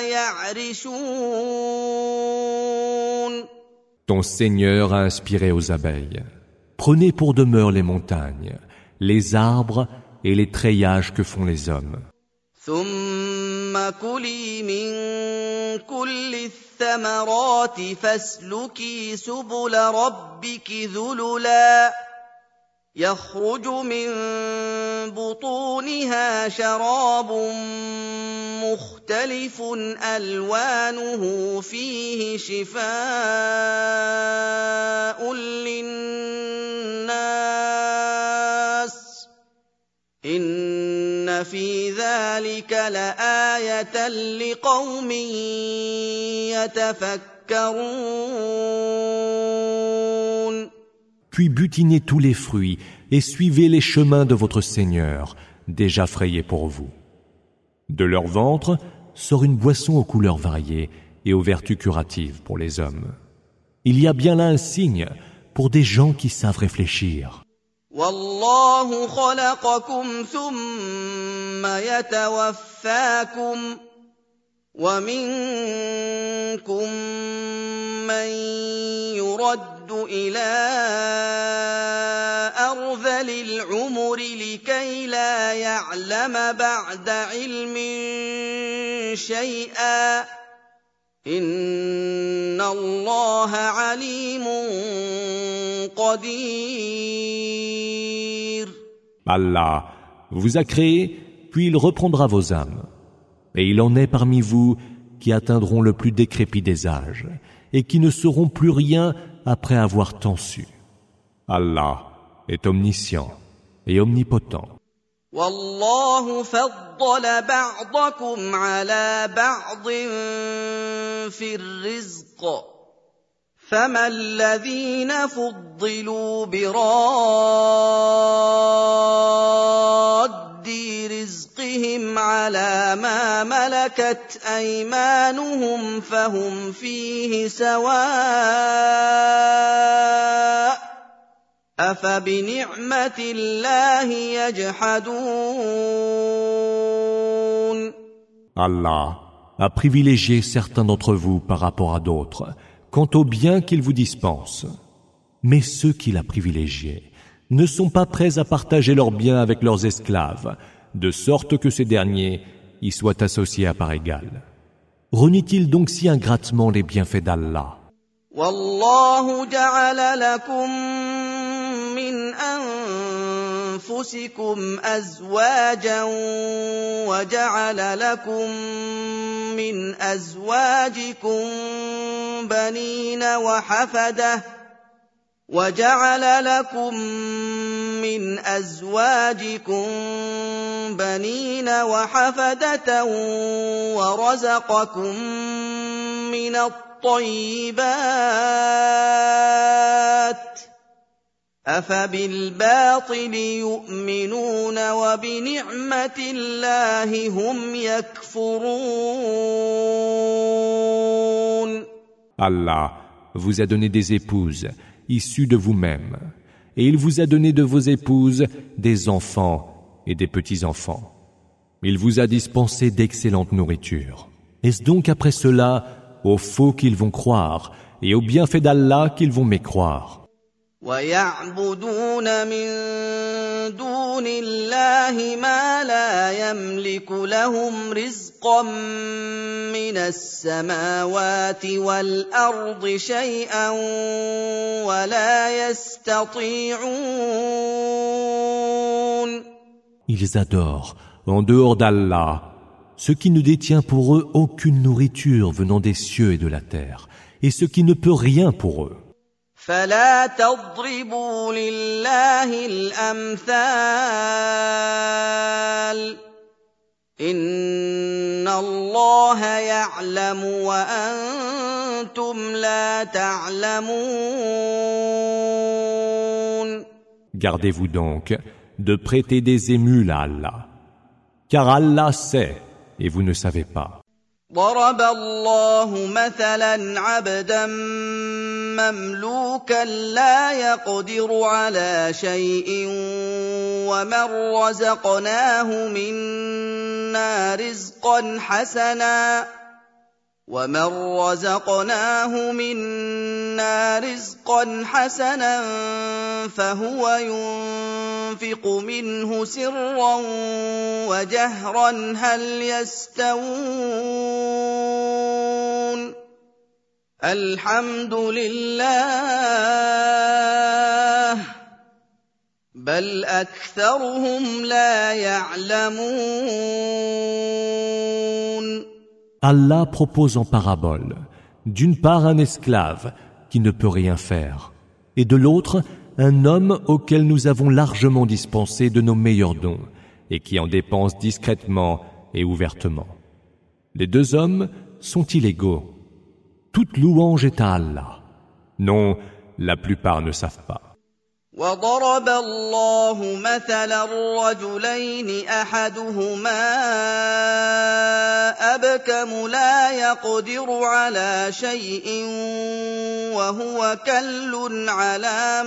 يَعْرِشُونَ. Ton Seigneur a inspiré aux abeilles. Prenez pour demeure les montagnes, les arbres et les treillages que font les hommes. ثُمَّ كُلِي مِن كُلِّ الثَّمَرَاتِ فَاسْلُكِي سُبُلَ رَبِّكِ ذُلُلًا يَخْرُجُ مِن بُطُونِهَا شَرَابٌ مُخْتَلِفٌ أَلْوَانُهُ فِيهِ شِفَاءٌ لِّلنَّاسِ إِنَّ فِي ذَلِكَ لَآيَةً لِقَوْمٍ يَتَفَكَّرُونَ. Puis butinez tous les fruits et suivez les chemins de votre Seigneur, déjà frayés pour vous. De leur ventre sort une boisson aux couleurs variées et aux vertus curatives pour les hommes. Il y a bien là un signe pour des gens qui savent réfléchir. وَاللَّهُ خَلَقَكُمْ ثُمَّ يَتَوَفَّاكُمْ وَمِنكُم مَّن يُرَدُّ إِلَىٰ أَرْذَلِ الْعُمُرِ لِكَيْ لَا يَعْلَمَ بَعْدَ عِلْمٍ شَيْئًا ۚ إِنَّ اللَّهَ عَلِيمٌ قَدِيرٌ. Allah vous a créé, puis il reprendra vos âmes. Et il en est parmi vous qui atteindront le plus décrépit des âges et qui ne sauront plus rien après avoir tant su. Allah est omniscient et omnipotent. وَاللَّهُ فَضَّلَ بَعْضَكُمْ عَلَىٰ بَعْضٍ فِي الرِّزْقِ ۚ فَمَا الَّذِينَ فُضِّلُوا بِرَادِّ رِزْقِهِمْ عَلَىٰ مَا مَلَكَتْ أَيْمَانُهُمْ فَهُمْ فِيهِ سَوَاءٌ ۚ أَفَبِنِعْمَةِ اللَّهِ يَجْحَدُونَ. Allah a privilégié certains d'entre vous par rapport à d'autres, quant au bien qu'il vous dispense. Mais ceux qu'il a privilégiés ne sont pas prêts à partager leurs biens avec leurs esclaves, de sorte que ces derniers y soient associés à part égale. Renie-t-il donc si ingratement les bienfaits d'Allah? Wallahu ja'ala lakum min anfusikum azwajan wa ja'ala lakum min azwajikum banina wa hafadah وَجَعَلَ لَكُم مِّنْ أَزْوَاجِكُم بَنِينَ وَحَفَدَةً وَرَزَقَكُم مِّنَ الطَّيِّبَاتِ ۚ أَفَبِالْبَاطِلِ يُؤْمِنُونَ وَبِنِعْمَةِ اللَّهِ هُمْ يَكْفُرُونَ. Allah vous a donné des épouses issus de vous-même, et il vous a donné de vos épouses des enfants et des petits-enfants. Il vous a dispensé d'excellente nourriture. Est-ce donc après cela au faux qu'ils vont croire et au bienfait d'Allah qu'ils vont mécroire? وَيَعْبُدُونَ مِن دُونِ اللَّهِ مَا لَا يَمْلِكُ لَهُمْ رِزْقًا مِّنَ السَّمَاوَاتِ وَالْأَرْضِ شَيْئًا وَلَا يَسْتَطِيعُونَ. Ils adorent, en dehors d'Allah, ce qui ne détient pour eux aucune nourriture venant des cieux et de la terre, et ce qui ne peut rien pour eux. فلا تضربوا لله الأمثال إن الله يعلم وأنتم لا تعلمون. Gardez-vous donc de prêter des émules à Allah, car Allah sait et vous ne savez pas. ضرب الله مثلا عبدا مملوكا لا يقدر على شيء ومن رزقناه منا رزقا حسنا ومن رزقناه منا رزقا حسنا فهو ينفق منه سرا وجهرا هل يستوون الحمد لله بل أكثرهم لا يعلمون. Allah propose en parabole, d'une part un esclave qui ne peut rien faire, et de l'autre un homme auquel nous avons largement dispensé de nos meilleurs dons, et qui en dépense discrètement et ouvertement. Les deux hommes sont-ils égaux? Toute louange est à Allah. Non, la plupart ne savent pas. وضرب الله مثلا رجلين أحدهما أبكم لا يقدر على شيء وهو كل على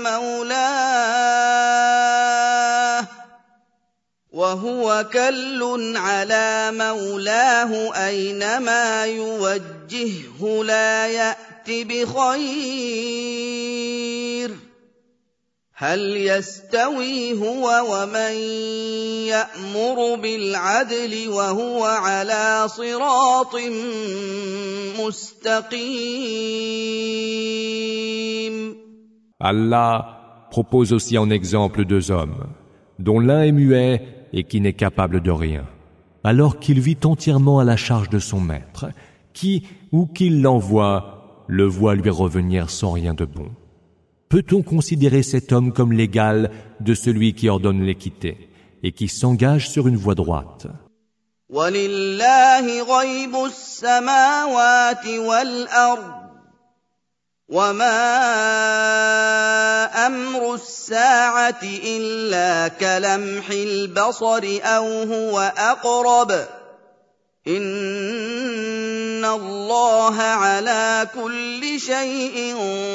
مولاه وهو كل على مولاه أينما يوجهه لا يأت بخير هل يستوي هو ومن يأمر بالعدل وهو على صراط مستقيم. Allah propose aussi en exemple deux hommes, dont l'un est muet et qui n'est capable de rien, alors qu'il vit entièrement à la charge de son maître, qui, où qu'il l'envoie, le voit lui revenir sans rien de bon. Peut-on considérer cet homme comme l'égal de celui qui ordonne l'équité et qui s'engage sur une voie droite? وَلِلَّهِ غَيْبُ السَّمَاوَاتِ وَالْأَرْضِ وَمَا أَمْرُ السَّاعَةِ إِلَّا كَلَمْحِ الْبَصَرِ أَوْ هُوَ أَقْرَبُ إِنَّ اللَّهَ عَلَى كُلِّ شَيْءٍ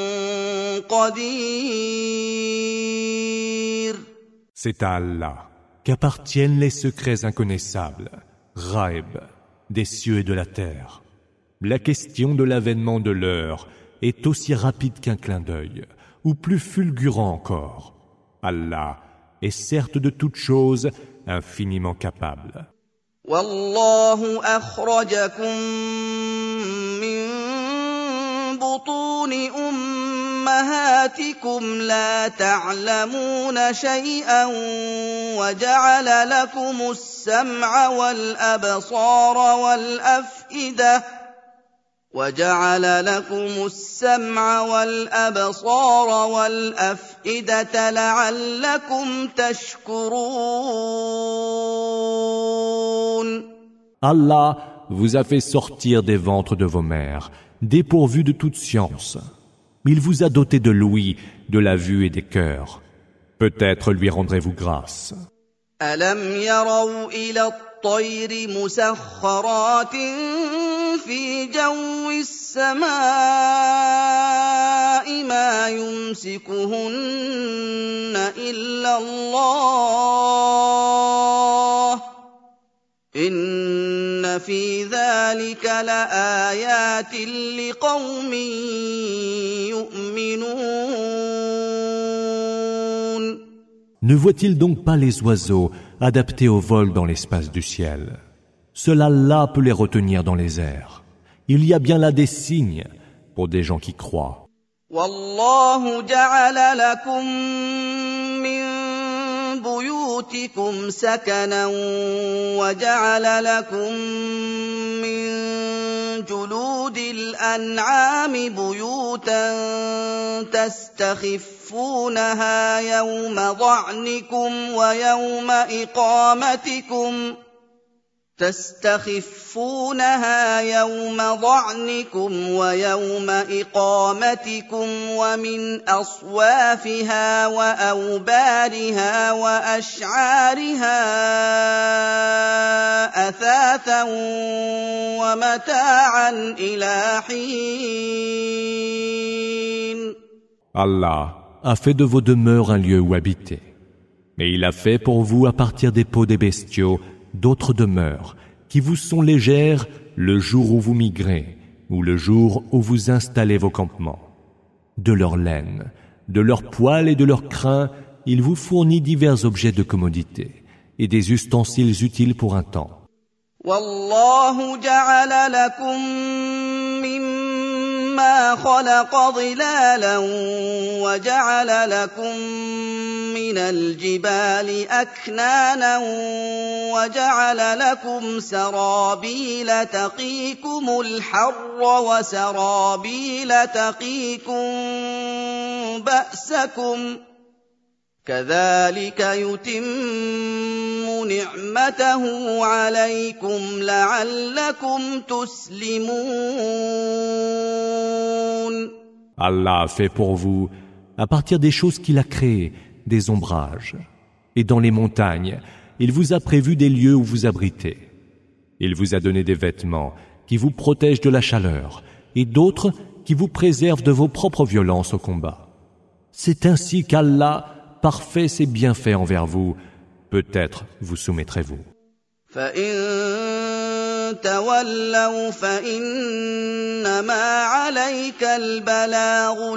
قَدِيرٌ. C'est à Allah qu'appartiennent les secrets inconnaissables, ghaib, des cieux et de la terre. La question de l'avènement de l'heure est aussi rapide qu'un clin d'œil, ou plus fulgurant encore. Allah est certes de toutes choses infiniment capable. والله أخرجكم من بطون أمهاتكم لا تعلمون شيئا وجعل لكم السمع والأبصار والأفئدة وجعل لكم السمع والأبصار والأفئدة لعلكم تشكرون. Allah vous a fait sortir des ventres de vos mères, dépourvus de toute science. Il vous a doté de l'ouïe, de la vue et des cœurs. Peut-être lui rendrez-vous grâce. ألم يروا إلى الطير مسخرات في جو السماء ما يمسكهن إلا الله إن في ذلك لآيات لقوم يؤمنون. Ne voit-il donc pas les oiseaux adaptés au vol dans l'espace du ciel? Seul Allah peut les retenir dans les airs. Il y a bien là des signes pour des gens qui croient. والله جعل لكم من بيوتكم سكنا وجعل لكم من جلود الأنعام بيوتا تستخفونها يوم ضعنكم ويوم إقامتكم تستخفونها يوم ضعنكم ويوم إقامتكم ومن أصوافها وأوبارها وأشعارها أثاثا ومتاعا إلى حين. Allah a fait de vos demeures un lieu où habiter. Mais il a fait pour vous à partir des peaux des bestiaux d'autres demeures qui vous sont légères le jour où vous migrez ou le jour où vous installez vos campements. De leur laine, de leurs poils et de leurs crins, il vous fournit divers objets de commodité et des ustensiles utiles pour un temps. والله جعل لكم مما خلق ظلالا وجعل لكم من الجبال أكنانا وجعل لكم سرابيل تقيكم الحر وسرابيل تقيكم بأسكم كذلك يتم نعمته عليكم لعلكم تسلمون. Allah a fait pour vous, à partir des choses qu'il a créées, des ombrages. Et dans les montagnes, il vous a prévu des lieux où vous abritez. Il vous a donné des vêtements qui vous protègent de la chaleur et d'autres qui vous préservent de vos propres violences au combat. C'est ainsi qu'Allah parfait ses bienfaits envers vous. Peut-être vous soumettrez-vous. فإن تولوا فإنما عليك البلاغ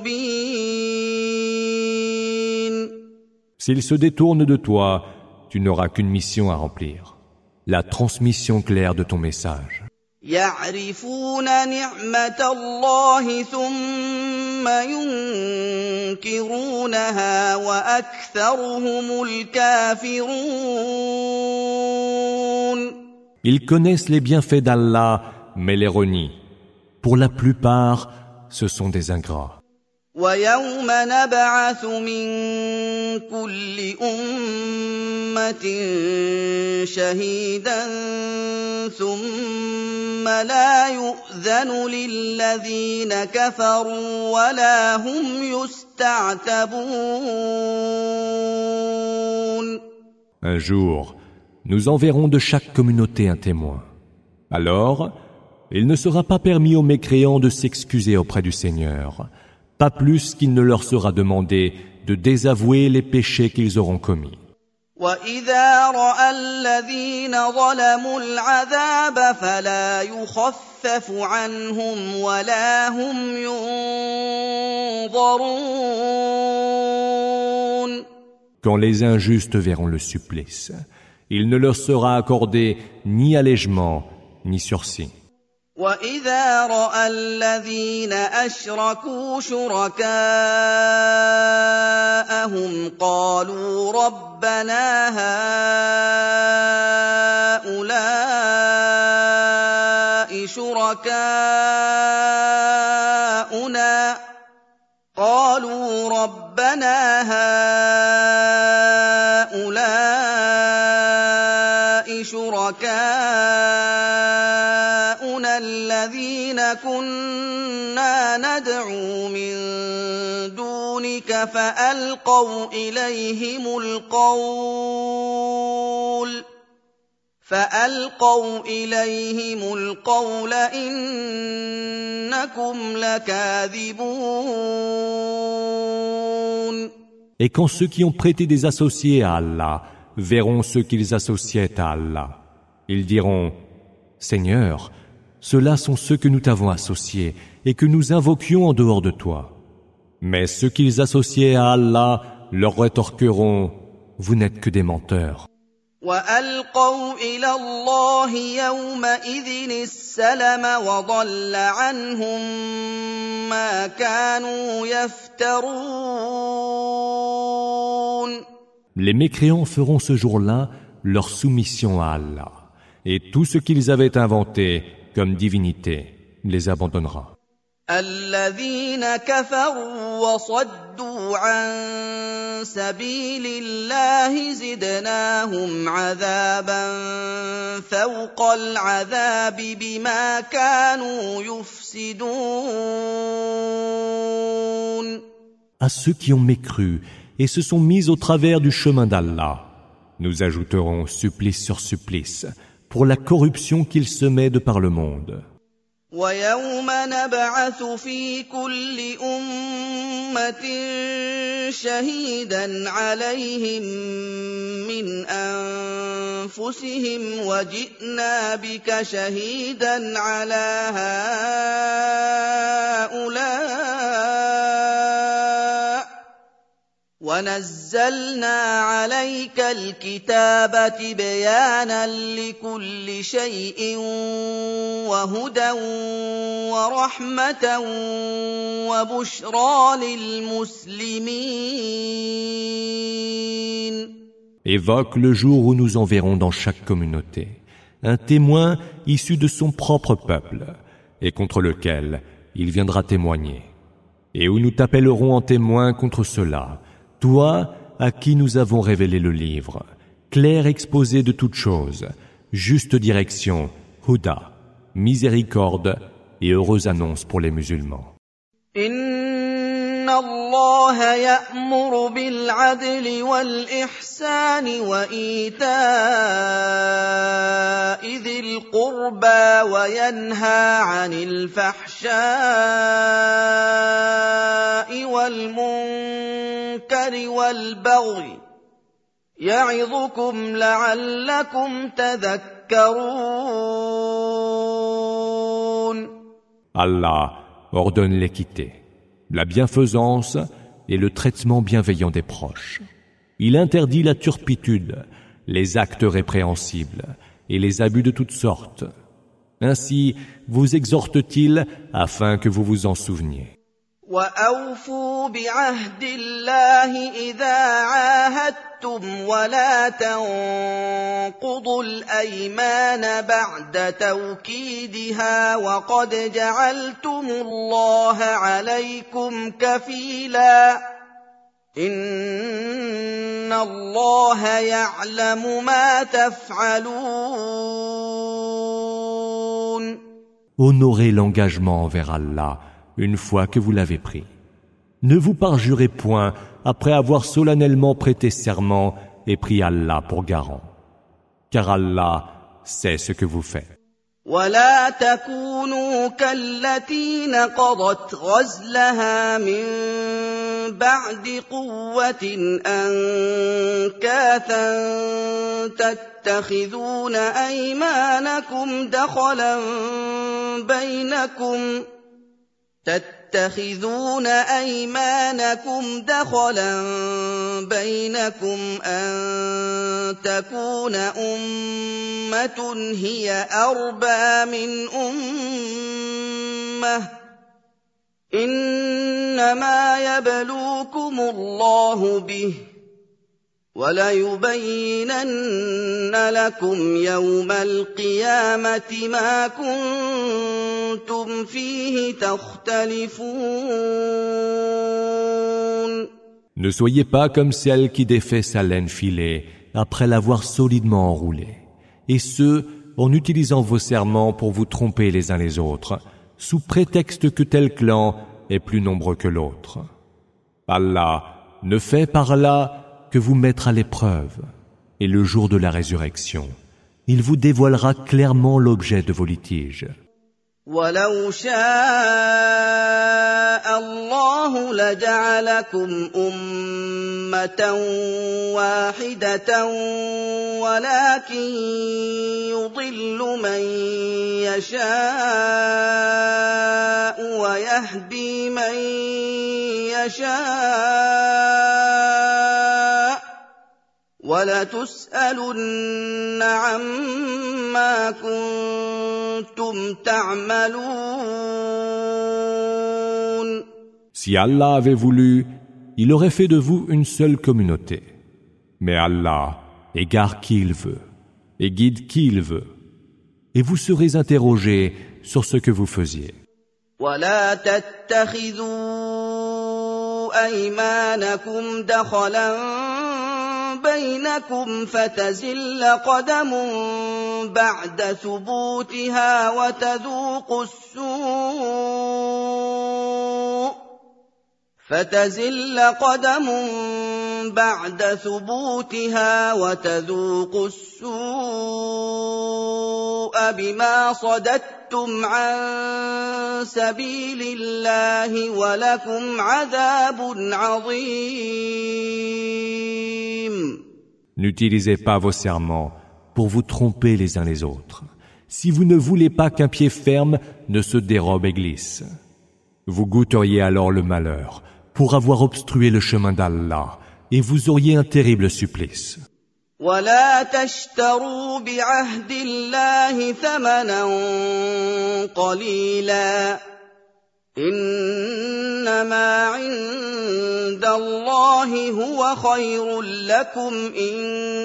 المبين. S'ils se détournent de toi, tu n'auras qu'une mission à remplir, la transmission claire de ton message. يعرفون نعمة الله ثم ينكرونها وأكثرهم الكافرون. Ils connaissent les bienfaits d'Allah, mais les renient. Pour la plupart, ce sont des ingrats. ويوم نبعث من كل أمة شهيدا ثم لا يؤذن للذين كفروا ولا هم يستعتبون. Un jour, nous enverrons de chaque communauté un témoin. Alors, il ne sera pas permis aux mécréants de s'excuser auprès du Seigneur, pas plus qu'il ne leur sera demandé de désavouer les péchés qu'ils auront commis. وَإِذَا رَأَى الَّذِينَ ظَلَمُوا الْعَذَابَ فَلَا يُخَفَّفُ عَنْهُمْ وَلَا هُمْ يُنظَرُونَ. Quand les injustes verront le supplice, il ne leur sera accordé ni allègement ni sursis. وَإِذَا رَأَى الَّذِينَ أَشْرَكُوا شُرَكَاءَهُمْ قَالُوا رَبَّنَا هَٰؤُلَاءِ شُرَكَاؤُنَا قَالُوا رَبَّنَا هَٰؤُلَاءِ شُرَكَاؤُنَا الَّذِينَ كُنَّا نَدْعُو مِن دُونِكَ فَأَلْقَوْا إِلَيْهِمُ الْقَوْلَ فَأَلْقَوْا إِلَيْهِمُ الْقَوْلَ إِنَّكُمْ لَكَاذِبُونَ. Et quand ceux qui ont prêté des associés à Allah verront ceux qu'ils associaient à Allah, ils diront: Seigneur, ceux-là sont ceux que nous t'avons associés et que nous invoquions en dehors de toi. Mais ceux qu'ils associaient à Allah leur rétorqueront: Vous n'êtes que des menteurs. وَأَلْقَوْا إِلَى اللَّهِ يَوْمَئِذٍ السَّلَمَ وَضَلَّ عَنْهُم مَّا كَانُوا يَفْتَرُونَ. Les mécréants feront ce jour-là leur soumission à Allah, et tout ce qu'ils avaient inventé comme divinité les abandonnera. الَّذِينَ كَفَرُوا وَصَدُّوا عَن سَبِيلِ اللَّهِ زِدْنَاهُمْ عَذَابًا فَوْقَ الْعَذَابِ بِمَا كَانُوا يُفْسِدُونَ. À ceux qui ont mécru et se sont mis au travers du chemin d'Allah, nous ajouterons supplice sur supplice pour la corruption qu'ils semaient de par le monde. وَيَوْمَ نَبْعَثُ فِي كُلِّ أُمَّةٍ شَهِيدًا عَلَيْهِم مِّنْ أَنفُسِهِمْ وَجِئْنَا بِكَ شَهِيدًا عَلَىٰ هَٰؤُلَاءِ وَنَزَّلْنَا عَلَيْكَ الْكِتَابَ تِبْيَانًا لِّكُلِّ شَيْءٍ وَهُدًى وَرَحْمَةً وَبُشْرَىٰ لِلْمُسْلِمِينَ. Évoque le jour où nous enverrons dans chaque communauté un témoin issu de son propre peuple et contre lequel il viendra témoigner, et où nous t'appellerons en témoin contre cela, toi à qui nous avons révélé le livre, clair exposé de toutes choses, juste direction, Huda, miséricorde et heureuse annonce pour les musulmans. Inna Allah ya'muru bil 'adli wal ihsani wa ita'i dhil qurba wa yanha 'anil fahsha'i wal munkari wal baghi ya'idhukum la'allakum tadhakkarun. Allah ordonne l'équité, la bienfaisance et le traitement bienveillant des proches. Il interdit la turpitude, les actes répréhensibles et les abus de toutes sortes. Ainsi vous exhorte-t-il afin que vous vous en souveniez. وَأَوْفُوا بِعَهْدِ اللَّهِ إِذَا عَاهَدتُّمْ وَلَا تَنقُضُوا الْأَيْمَانَ بَعْدَ تَوْكِيدِهَا وَقَدْ جَعَلْتُمُ اللَّهَ عَلَيْكُمْ كَفِيلًا إِنَّ اللَّهَ يَعْلَمُ مَا تَفْعَلُونَ. Honorez l'engagement envers Allah une fois que vous l'avez pris. Ne vous parjurez point après avoir solennellement prêté serment et pris Allah pour garant, car Allah sait ce que vous faites. ولا تكونوا كالتي نقضت غزلها من بَعْدِ قُوَّةٍ أَنكَاثًا تَتَّخِذُونَ أَيْمَانَكُمْ دَخَلًا بَيْنَكُمْ تَتَّخِذُونَ أَيْمَانَكُمْ دَخَلًا بَيْنَكُمْ أَن تَكُونَ أُمَّةٌ هِيَ أَرْبَىٰ مِنْ أُمَّةٍ ۚ إِنَّمَا يَبْلُوكُمُ اللَّهُ بِهِ ۚ وَلَيُبَيِّنَنَّ لَكُمْ يَوْمَ الْقِيَامَةِ مَا كُنتُمْ فِيهِ تَخْتَلِفُونَ. Ne soyez pas comme celle qui défait sa laine filée après l'avoir solidement enroulée, et ce, en utilisant vos serments pour vous tromper les uns les autres, sous prétexte que tel clan est plus nombreux que l'autre. Allah ne fait par là que vous mettre à l'épreuve, et le jour de la résurrection, il vous dévoilera clairement l'objet de vos litiges. وَلَوْ شَاءَ اللَّهُ لَجَعَلَكُمْ أُمَّةً وَاحِدَةً وَلَكِن يُضِلُّ مَن يَشَاءُ وَيَهْدِي مَن يَشَاءُ وَلَتُسْأَلُنَّ عَمَّا كُنتُمْ تَعْمَلُونَ. Si Allah avait voulu, il aurait fait de vous une seule communauté. Mais Allah égare qui il veut et guide qui il veut. Et vous serez interrogés sur ce que vous faisiez. وَلَا تَتَّخِذُوا أَيْمَانَكُمْ دَخَلًا بَيْنَكُمْ فَتَزِلَّ قَدَمٌ بَعْدَ ثُبُوتِهَا وَتَذُوقُوا السُّوءَ فَتَزِلَّ قَدَمٌ بَعْدَ ثُبُوتِهَا وَتَذُوقُوا السُّوءَ بِمَا صَدَدتُّمْ عَن سَبِيلِ اللَّهِ وَلَكُمْ عَذَابٌ عَظِيمٌ. N'utilisez pas vos serments pour vous tromper les uns les autres, si vous ne voulez pas qu'un pied ferme ne se dérobe et glisse. Vous goûteriez alors le malheur pour avoir obstrué le chemin d'Allah, et vous auriez un terrible supplice. وَلَا تَشْتَرُوا بِعَهْدِ اللَّهِ ثَمَنًا قَلِيلًا إِنَّمَا عِندَ اللَّهِ هُوَ خَيْرٌ لَّكُمْ إِن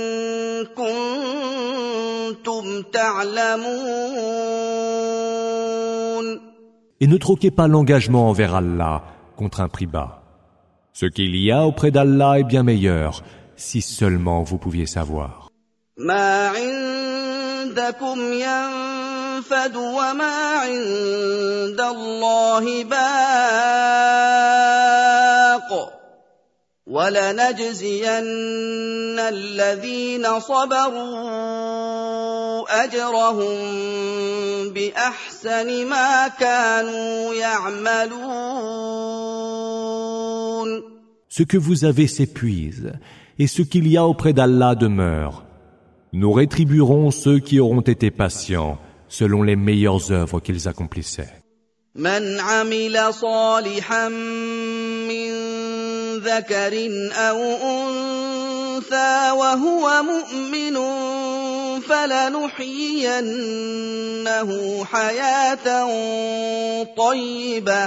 كُنتُمْ تَعْلَمُونَ. Et ne troquez pas l'engagement envers Allah contre un prix bas. Ce qu'il y a auprès d'Allah est bien meilleur, si seulement vous pouviez savoir. مَا عِندَكُمْ يَنفَدُ وَمَا عِندَ اللَّهِ بَاقٍ وَلَنَجْزِيَنَّ الَّذِينَ صَبَرُوا أَجْرَهُم بِأَحْسَنِ مَا كَانُوا يَعْمَلُونَ. Ce que vous avez s'épuise, et ce qu'il y a auprès d'Allah demeure. Nous rétribuerons ceux qui auront été patients selon les meilleures œuvres qu'ils accomplissaient. مَنْ عَمِلَ صَالِحًا مِّن ذَكَرٍ أَوْ أُنثَىٰ وَهُوَ مُؤْمِنٌ فَلَنُحْيِيَنَّهُ حَيَاةً طَيِّبَةً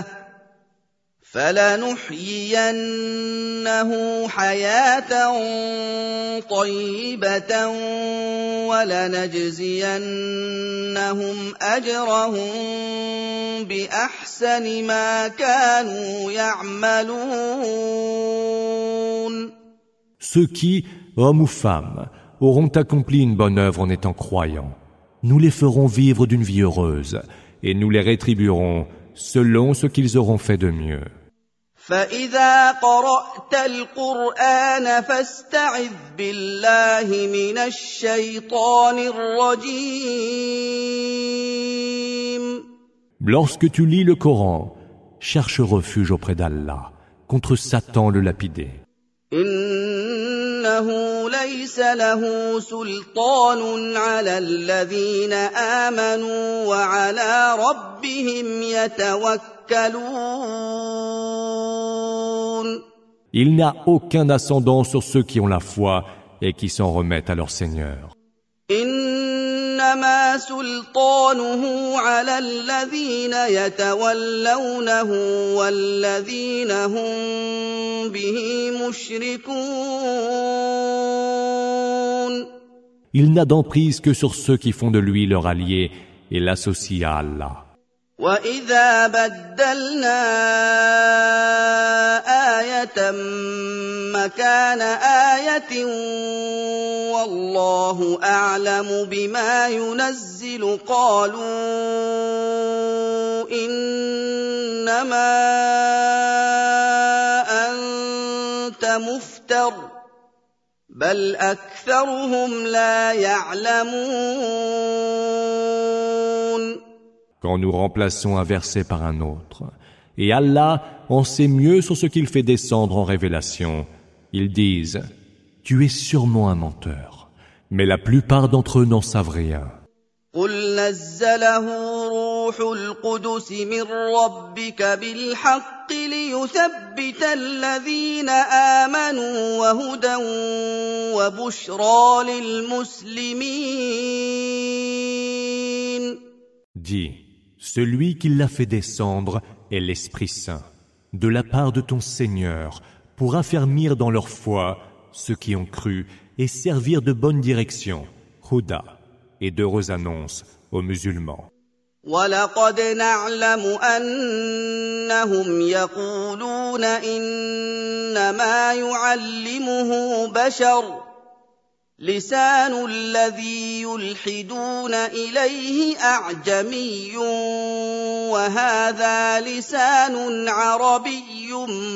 فَلَنُحْيِيَنَّهُ حَيَاةً طَيِّبَةً وَلَنَجْزِيَنَّهُمْ أَجْرَهُم بِأَحْسَنِ مَا كَانُوا يَعْمَلُونَ. Ceux qui, hommes ou femmes, auront accompli une bonne œuvre en étant croyants, nous les ferons vivre d'une vie heureuse et nous les rétribuerons selon ce qu'ils auront fait de mieux. فَإِذَا قَرَأْتَ الْقُرْآنَ فَاسْتَعِذْ بِاللَّهِ مِنَ الشَّيْطَانِ الرَّجِيمِ. Lorsque tu lis le Coran, cherche refuge auprès d'Allah contre Satan le lapidé. إنه ليس له سلطان على الذين آمنوا وعلى ربهم يتوكلون. Il n'a aucun ascendant sur ceux qui ont la foi et qui s'en remettent à leur Seigneur. إنما سلطانه على الذين يتولونه والذين هم به مشركون. Il n'a d'emprise que sur ceux qui font de lui leur allié et l'associent à Allah. وَإِذَا بَدَّلْنَا آيَةً مَّكَانَ آيَةٍ وَاللَّهُ أَعْلَمُ بِمَا يُنَزِّلُ قَالُوا إِنَّمَا أَنتَ مُفْتَرٍ بَلْ أَكْثَرُهُمْ لَا يَعْلَمُونَ. Quand nous remplaçons un verset par un autre, et Allah en sait mieux sur ce qu'il fait descendre en révélation, ils disent « Tu es sûrement un menteur », mais la plupart d'entre eux n'en savent rien. قُلْ نَزَّلَهُ رُوحُ الْقُدُسِ مِنْ رَبِّكَ بِالْحَقِّ لِيُثَبِّتَ الَّذِينَ آمَنُوا وَهُدًى وَبُشْرَى لِلْمُسْلِمِينَ. Dis, celui qui l'a fait descendre est l'Esprit Saint, de la part de ton Seigneur, pour affermir dans leur foi ceux qui ont cru et servir de bonne direction, Huda, et d'heureuses annonces aux musulmans. وَلَقَدْ نَعْلَمُ أَنَّهُمْ يَقُولُونَ إِنَّمَا يُعَلِّمُهُ بَشَرٌ لسان الذي يلحدون إليه أعجمي وهذا لسان عربي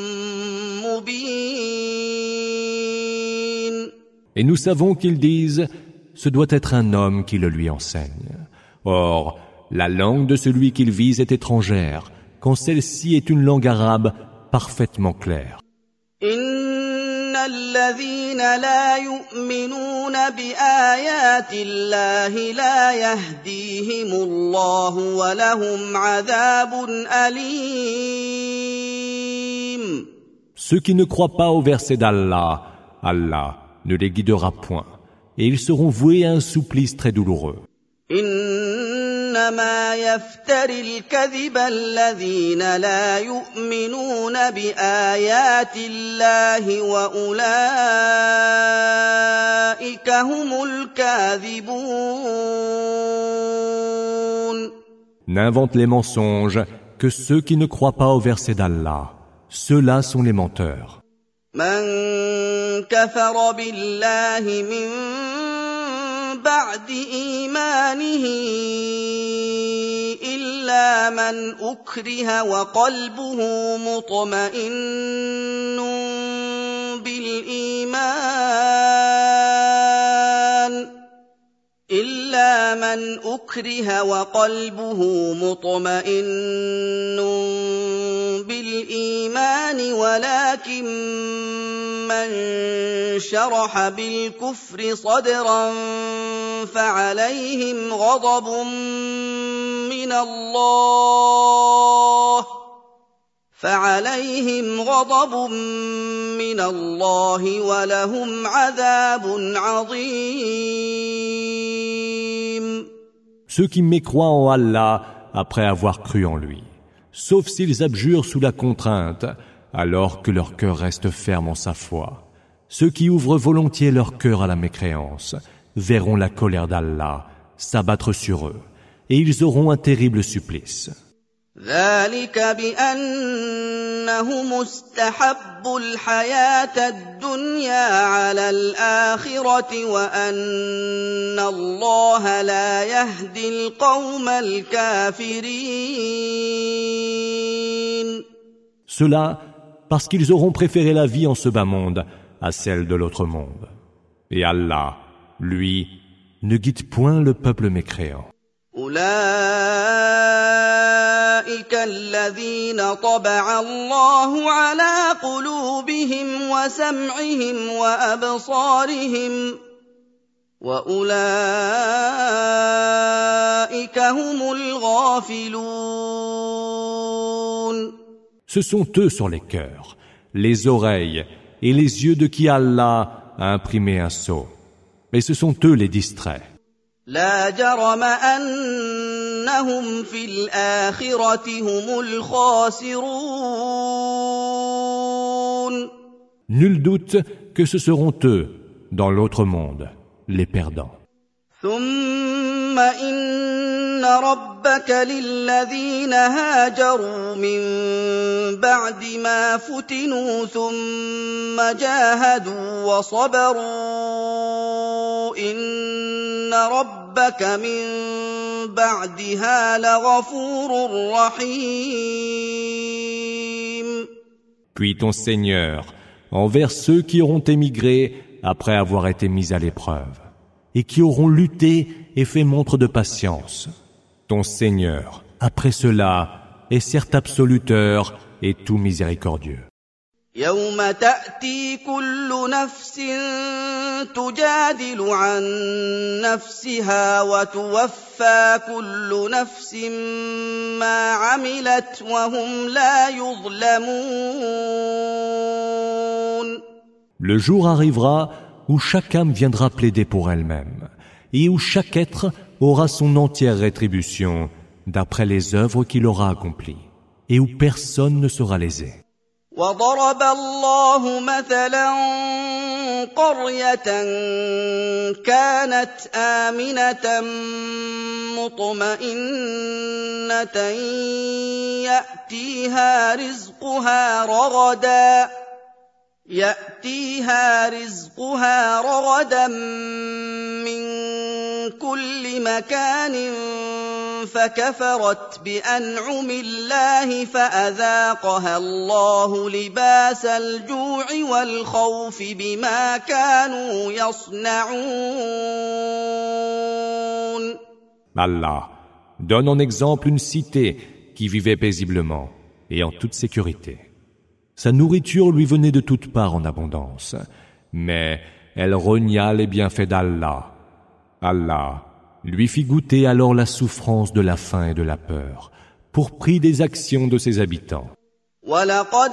مبين. Et nous savons qu'ils disent « Ce doit être un homme qui le lui enseigne ». Or, la langue de celui qu'ils visent est étrangère, quand celle-ci est une langue arabe parfaitement claire. الذين لا يؤمنون بآيات الله لا يهديهم الله ولهم عذاب أليم. Ceux qui ne croient pas au verset d'Allah, Allah ne les guidera point, et ils seront voués à un supplice très douloureux. إنما يفتري الكذب الذين لا يؤمنون بآيات الله وأولئك هم الكاذبون. N'invente les mensonges que ceux qui ne croient pas au verset d'Allah. Ceux-là sont les menteurs. من كفر بالله من بعد إيمانه إلا من أكره وقلبه مطمئن بالإيمان إلا من أكره وقلبه مطمئن بالإيمان ولكن من شرح بالكفر صدرا فعليهم غضب من الله فعليهم غضب من الله ولهم عذاب عظيم. Ceux qui mécroient en Allah après avoir cru en lui, sauf s'ils abjurent sous la contrainte, alors que leur cœur reste ferme en sa foi. Ceux qui ouvrent volontiers leur cœur à la mécréance verront la colère d'Allah s'abattre sur eux, et ils auront un terrible supplice. ذلك بأنهم استحبوا الحياة الدنيا على الآخرة وأن الله لا يهدي القوم الكافرين. Cela parce qu'ils auront préféré la vie en ce bas monde à celle de l'autre monde. Et Allah, lui, ne guide point le peuple mécréant. أولئك أولئك الذين طبع الله على قلوبهم وسمعهم وأبصارهم وأولئك هم الغافلون. Ce sont eux sur les cœurs, les oreilles et les yeux de qui Allah a imprimé un sceau. Et ce sont eux les distraits. لا جرم أنهم في الآخرة هم الخاسرون. Nul doute que ce seront eux, dans l'autre monde, les perdants. ثم إن ربك للذين هاجروا من بعد ما فتنوا ثم جاهدوا وصبروا إن ربك من بعدها لغفور رحيم. Puis ton Seigneur, envers ceux qui auront émigré après avoir été mis à l'épreuve, et qui auront lutté et fait montre de patience. Ton Seigneur, après cela, est certes absoluteur et tout miséricordieux. يوم تأتي كل نفس تجادل عن نفسها وتوفى كل نفس ما عملت وهم لا يظلمون. Le jour arrivera où chaque âme viendra plaider pour elle-même, et où chaque être aura son entière rétribution d'après les œuvres qu'il aura accomplies, et où personne ne sera lésé. وضرب الله مثلا قرية كانت آمنة مطمئنة يأتيها رزقها رغدا يأتيها رزقها رغدا من كل مكان فكفرت بأنعم الله فأذاقها الله لباس الجوع والخوف بما كانوا يصنعون. Allah donne en exemple une cité qui vivait paisiblement et en toute sécurité. Sa nourriture lui venait de toutes parts en abondance, mais elle renia les bienfaits d'Allah. Allah lui fit goûter alors la souffrance de la faim et de la peur, pour prix des actions de ses habitants. وَلَقَدْ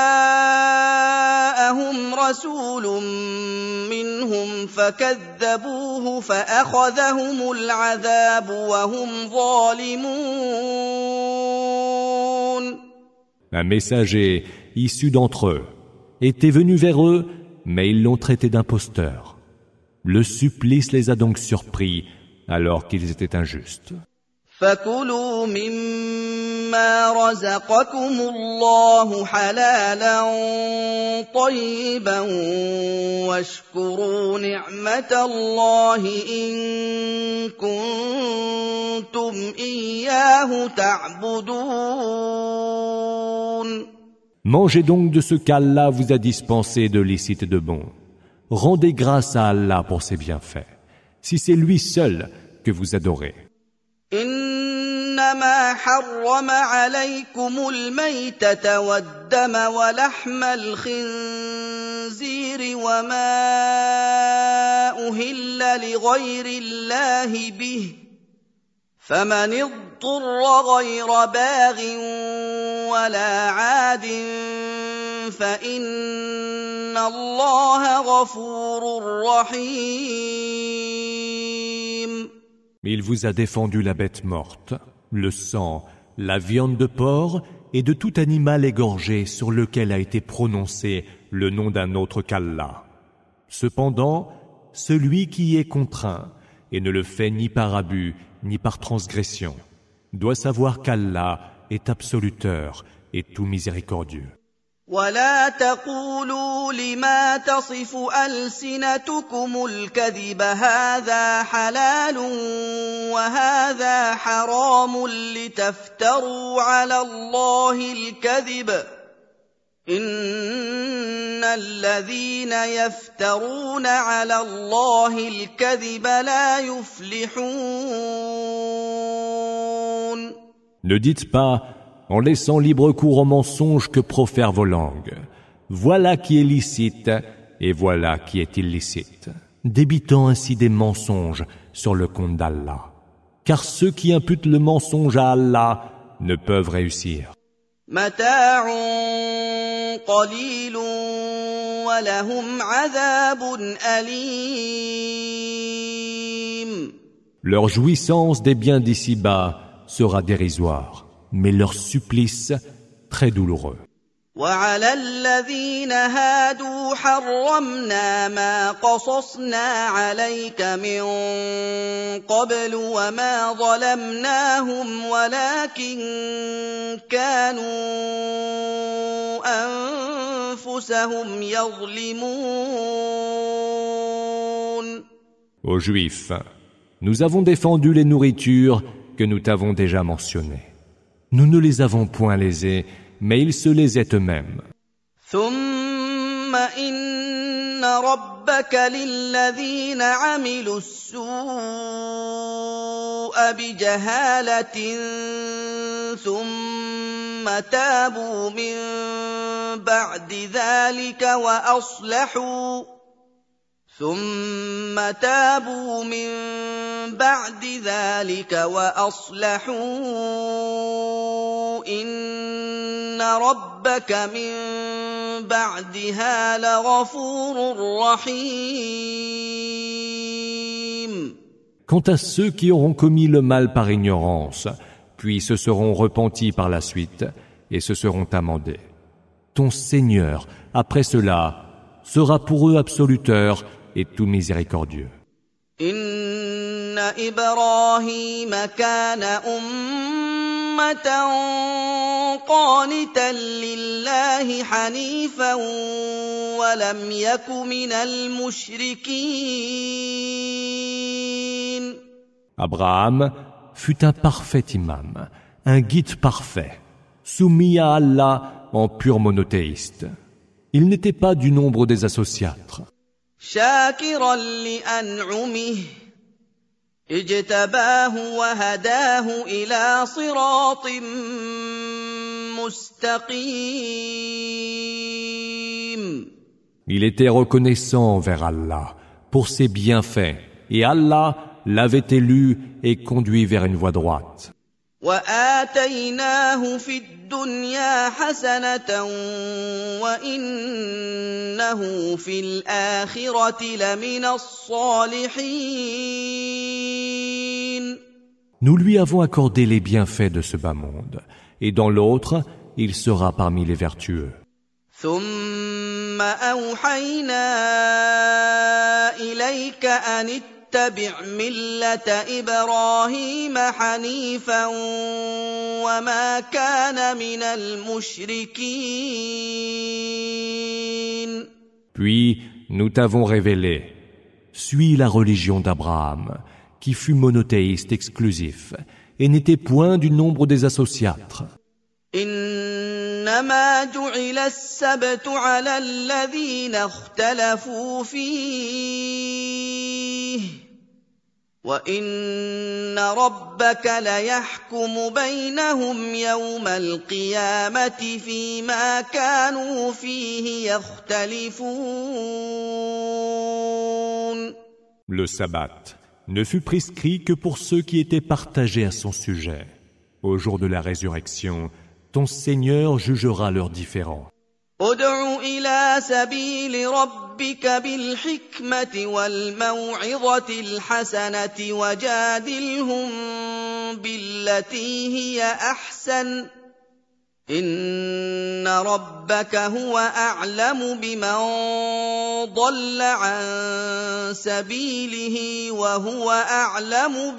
جَاءَهُمْ رَسُولٌ مِّنْهُمْ فَكَذَّبُوهُ فَأَخَذَهُمُ الْعَذَابُ وَهُمْ ظَالِمُونَ. Un messager issu d'entre eux était venu vers eux, mais ils l'ont traité d'imposteur. Le supplice les a donc surpris alors qu'ils étaient injustes. فَكُلُوا مِمَّا رَزَقَكُمُ اللَّهُ حَلَالًا طَيِّبًا وَاشْكُرُوا نِعْمَةَ اللَّهِ إِن كُنتُمْ إِيَّاهُ تَعْبُدُونَ. Mangez donc de ce qu'Allah vous a dispensé de licite et de bon. Rendez grâce à Allah pour ses bienfaits, si c'est lui seul que vous adorez. إنما حرم عليكم الميتة والدم ولحم الخنزير وما أهل لغير الله به فمن اضطر غير باغ ولا عاد فإن الله غفور رحيم. Il vous a défendu la bête morte, le sang, la viande de porc et de tout animal égorgé sur lequel a été prononcé le nom d'un autre qu'Allah. Cependant, celui qui est contraint et ne le fait ni par abus ni par transgression doit savoir qu'Allah est absoluteur et tout miséricordieux. ولا تقولوا لما تصف ألسنتكم الكذب هذا حلال وهذا حرام لتفتروا على الله الكذب إن الذين يفترون على الله الكذب لا يفلحون. Ne dites pas en laissant libre cours aux mensonges que profèrent vos langues. Voilà qui est licite et voilà qui est illicite, débitant ainsi des mensonges sur le compte d'Allah. Car ceux qui imputent le mensonge à Allah ne peuvent réussir. متاع قليل ولهم عذاب أليم. Leur jouissance des biens d'ici-bas sera dérisoire, mais leur supplice très douloureux. وعلى الذين هادوا حرمنا ما قصصنا عليك من قبل وما ظلمناهم ولكن كانوا أنفسهم يظلمون. Aux Juifs, nous avons défendu les nourritures que nous t'avons déjà mentionnées. Nous ne les avons point lésées, mais ils se lésaient eux-mêmes. ثم إن ربك للذين عملوا السوء بجهالة ثم تابوا من بعد ذلك وأصلحوا ثم تابوا من بعد ذلك وأصلحوا إن ربك من بعدها لغفور رحيم. Quant à ceux qui auront commis le mal par ignorance, puis se seront repentis par la suite et se seront amendés, ton Seigneur, après cela, sera pour eux absoluteur et tout miséricordieux. إن إبراهيم كان أمة قانتا لله حنيفا ولم يك من المشركين. Abraham fut un parfait imam, un guide parfait, soumis à Allah en pur monothéiste. Il n'était pas du nombre des associatres. شاكرا لأنعمه اجتباه وهداه إلى صراط مستقيم. Il était reconnaissant envers Allah pour ses bienfaits et Allah l'avait élu et conduit vers une voie droite. وآتيناه في الدنيا حسنة وإنه في الآخرة لمن الصالحين. Nous lui avons accordé les bienfaits de ce bas monde, et dans l'autre, il sera parmi les vertueux. ثم أوحينا إليك أن اتبع ملة إبراهيم حنيفا وما كان من المشركين. Puis nous t'avons révélé, suis la religion d'Abraham, qui fut monothéiste exclusif et n'était point du nombre des associatres. إنما جعل السبت على الذين اختلفوا فيه وإن ربك ليحكم بينهم يوم القيامة فيما كانوا فيه يختلفون. Le sabbat ne fut prescrit que pour ceux qui étaient partagés à son sujet. Au jour de la résurrection, ton Seigneur jugera leurs différends. ادع إلى سبيل ربك بالحكمة والموعظة الحسنة وجادلهم بالتي هي أحسن إن ربك هو أعلم بمن ضل عن سبيله وهو أعلم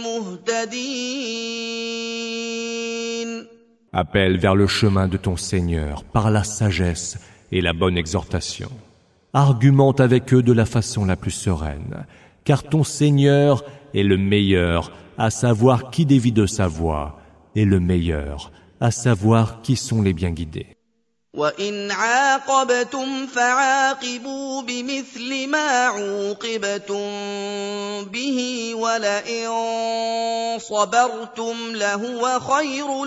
بالمهتدين. Appelle vers le chemin de ton Seigneur par la sagesse et la bonne exhortation. Argumente avec eux de la façon la plus sereine, car ton Seigneur est le meilleur à savoir qui dévie de sa voie, et le meilleur à savoir qui sont les bien guidés. وَإِنْ عَاقَبْتُمْ فَعَاقِبُوا بِمِثْلِ مَا عُوقِبْتُم بِهِ وَلَئِن صَبَرْتُمْ لَهُوَ خَيْرٌ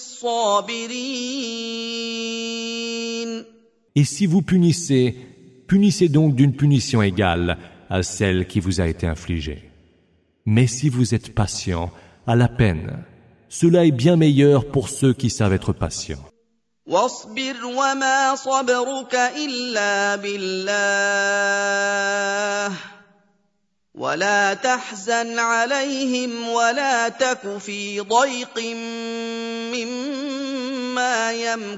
لِّلصَّابِرِينَ. Et si vous punissez, punissez donc d'une punition égale à celle qui vous a été infligée. Mais si vous êtes patient, à la peine, cela est bien meilleur pour ceux qui savent être patients. وَاصْبِرْ وَمَا صَبْرُكَ إِلَّا بِاللَّهِ وَلَا تَحْزَنْ عَلَيْهِمْ وَلَا تَكُ فِي ضَيْقٍ مِّمَّا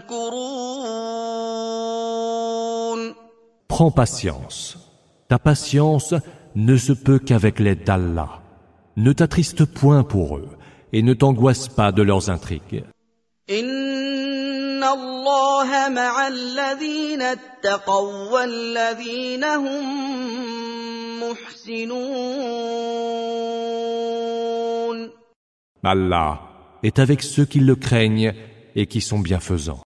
يَمْكُرُونَ. Prends patience. Ta patience ne se peut qu'avec l'aide d'Allah. Ne t'attriste point pour eux et ne t'angoisse pas de leurs intrigues. إِنَّ اللَّهَ مَعَ الَّذِينَ اتَّقَوا وَّالَّذِينَ هُم مُّحْسِنُونَ. Allah est avec ceux qui le craignent et qui sont bienfaisants.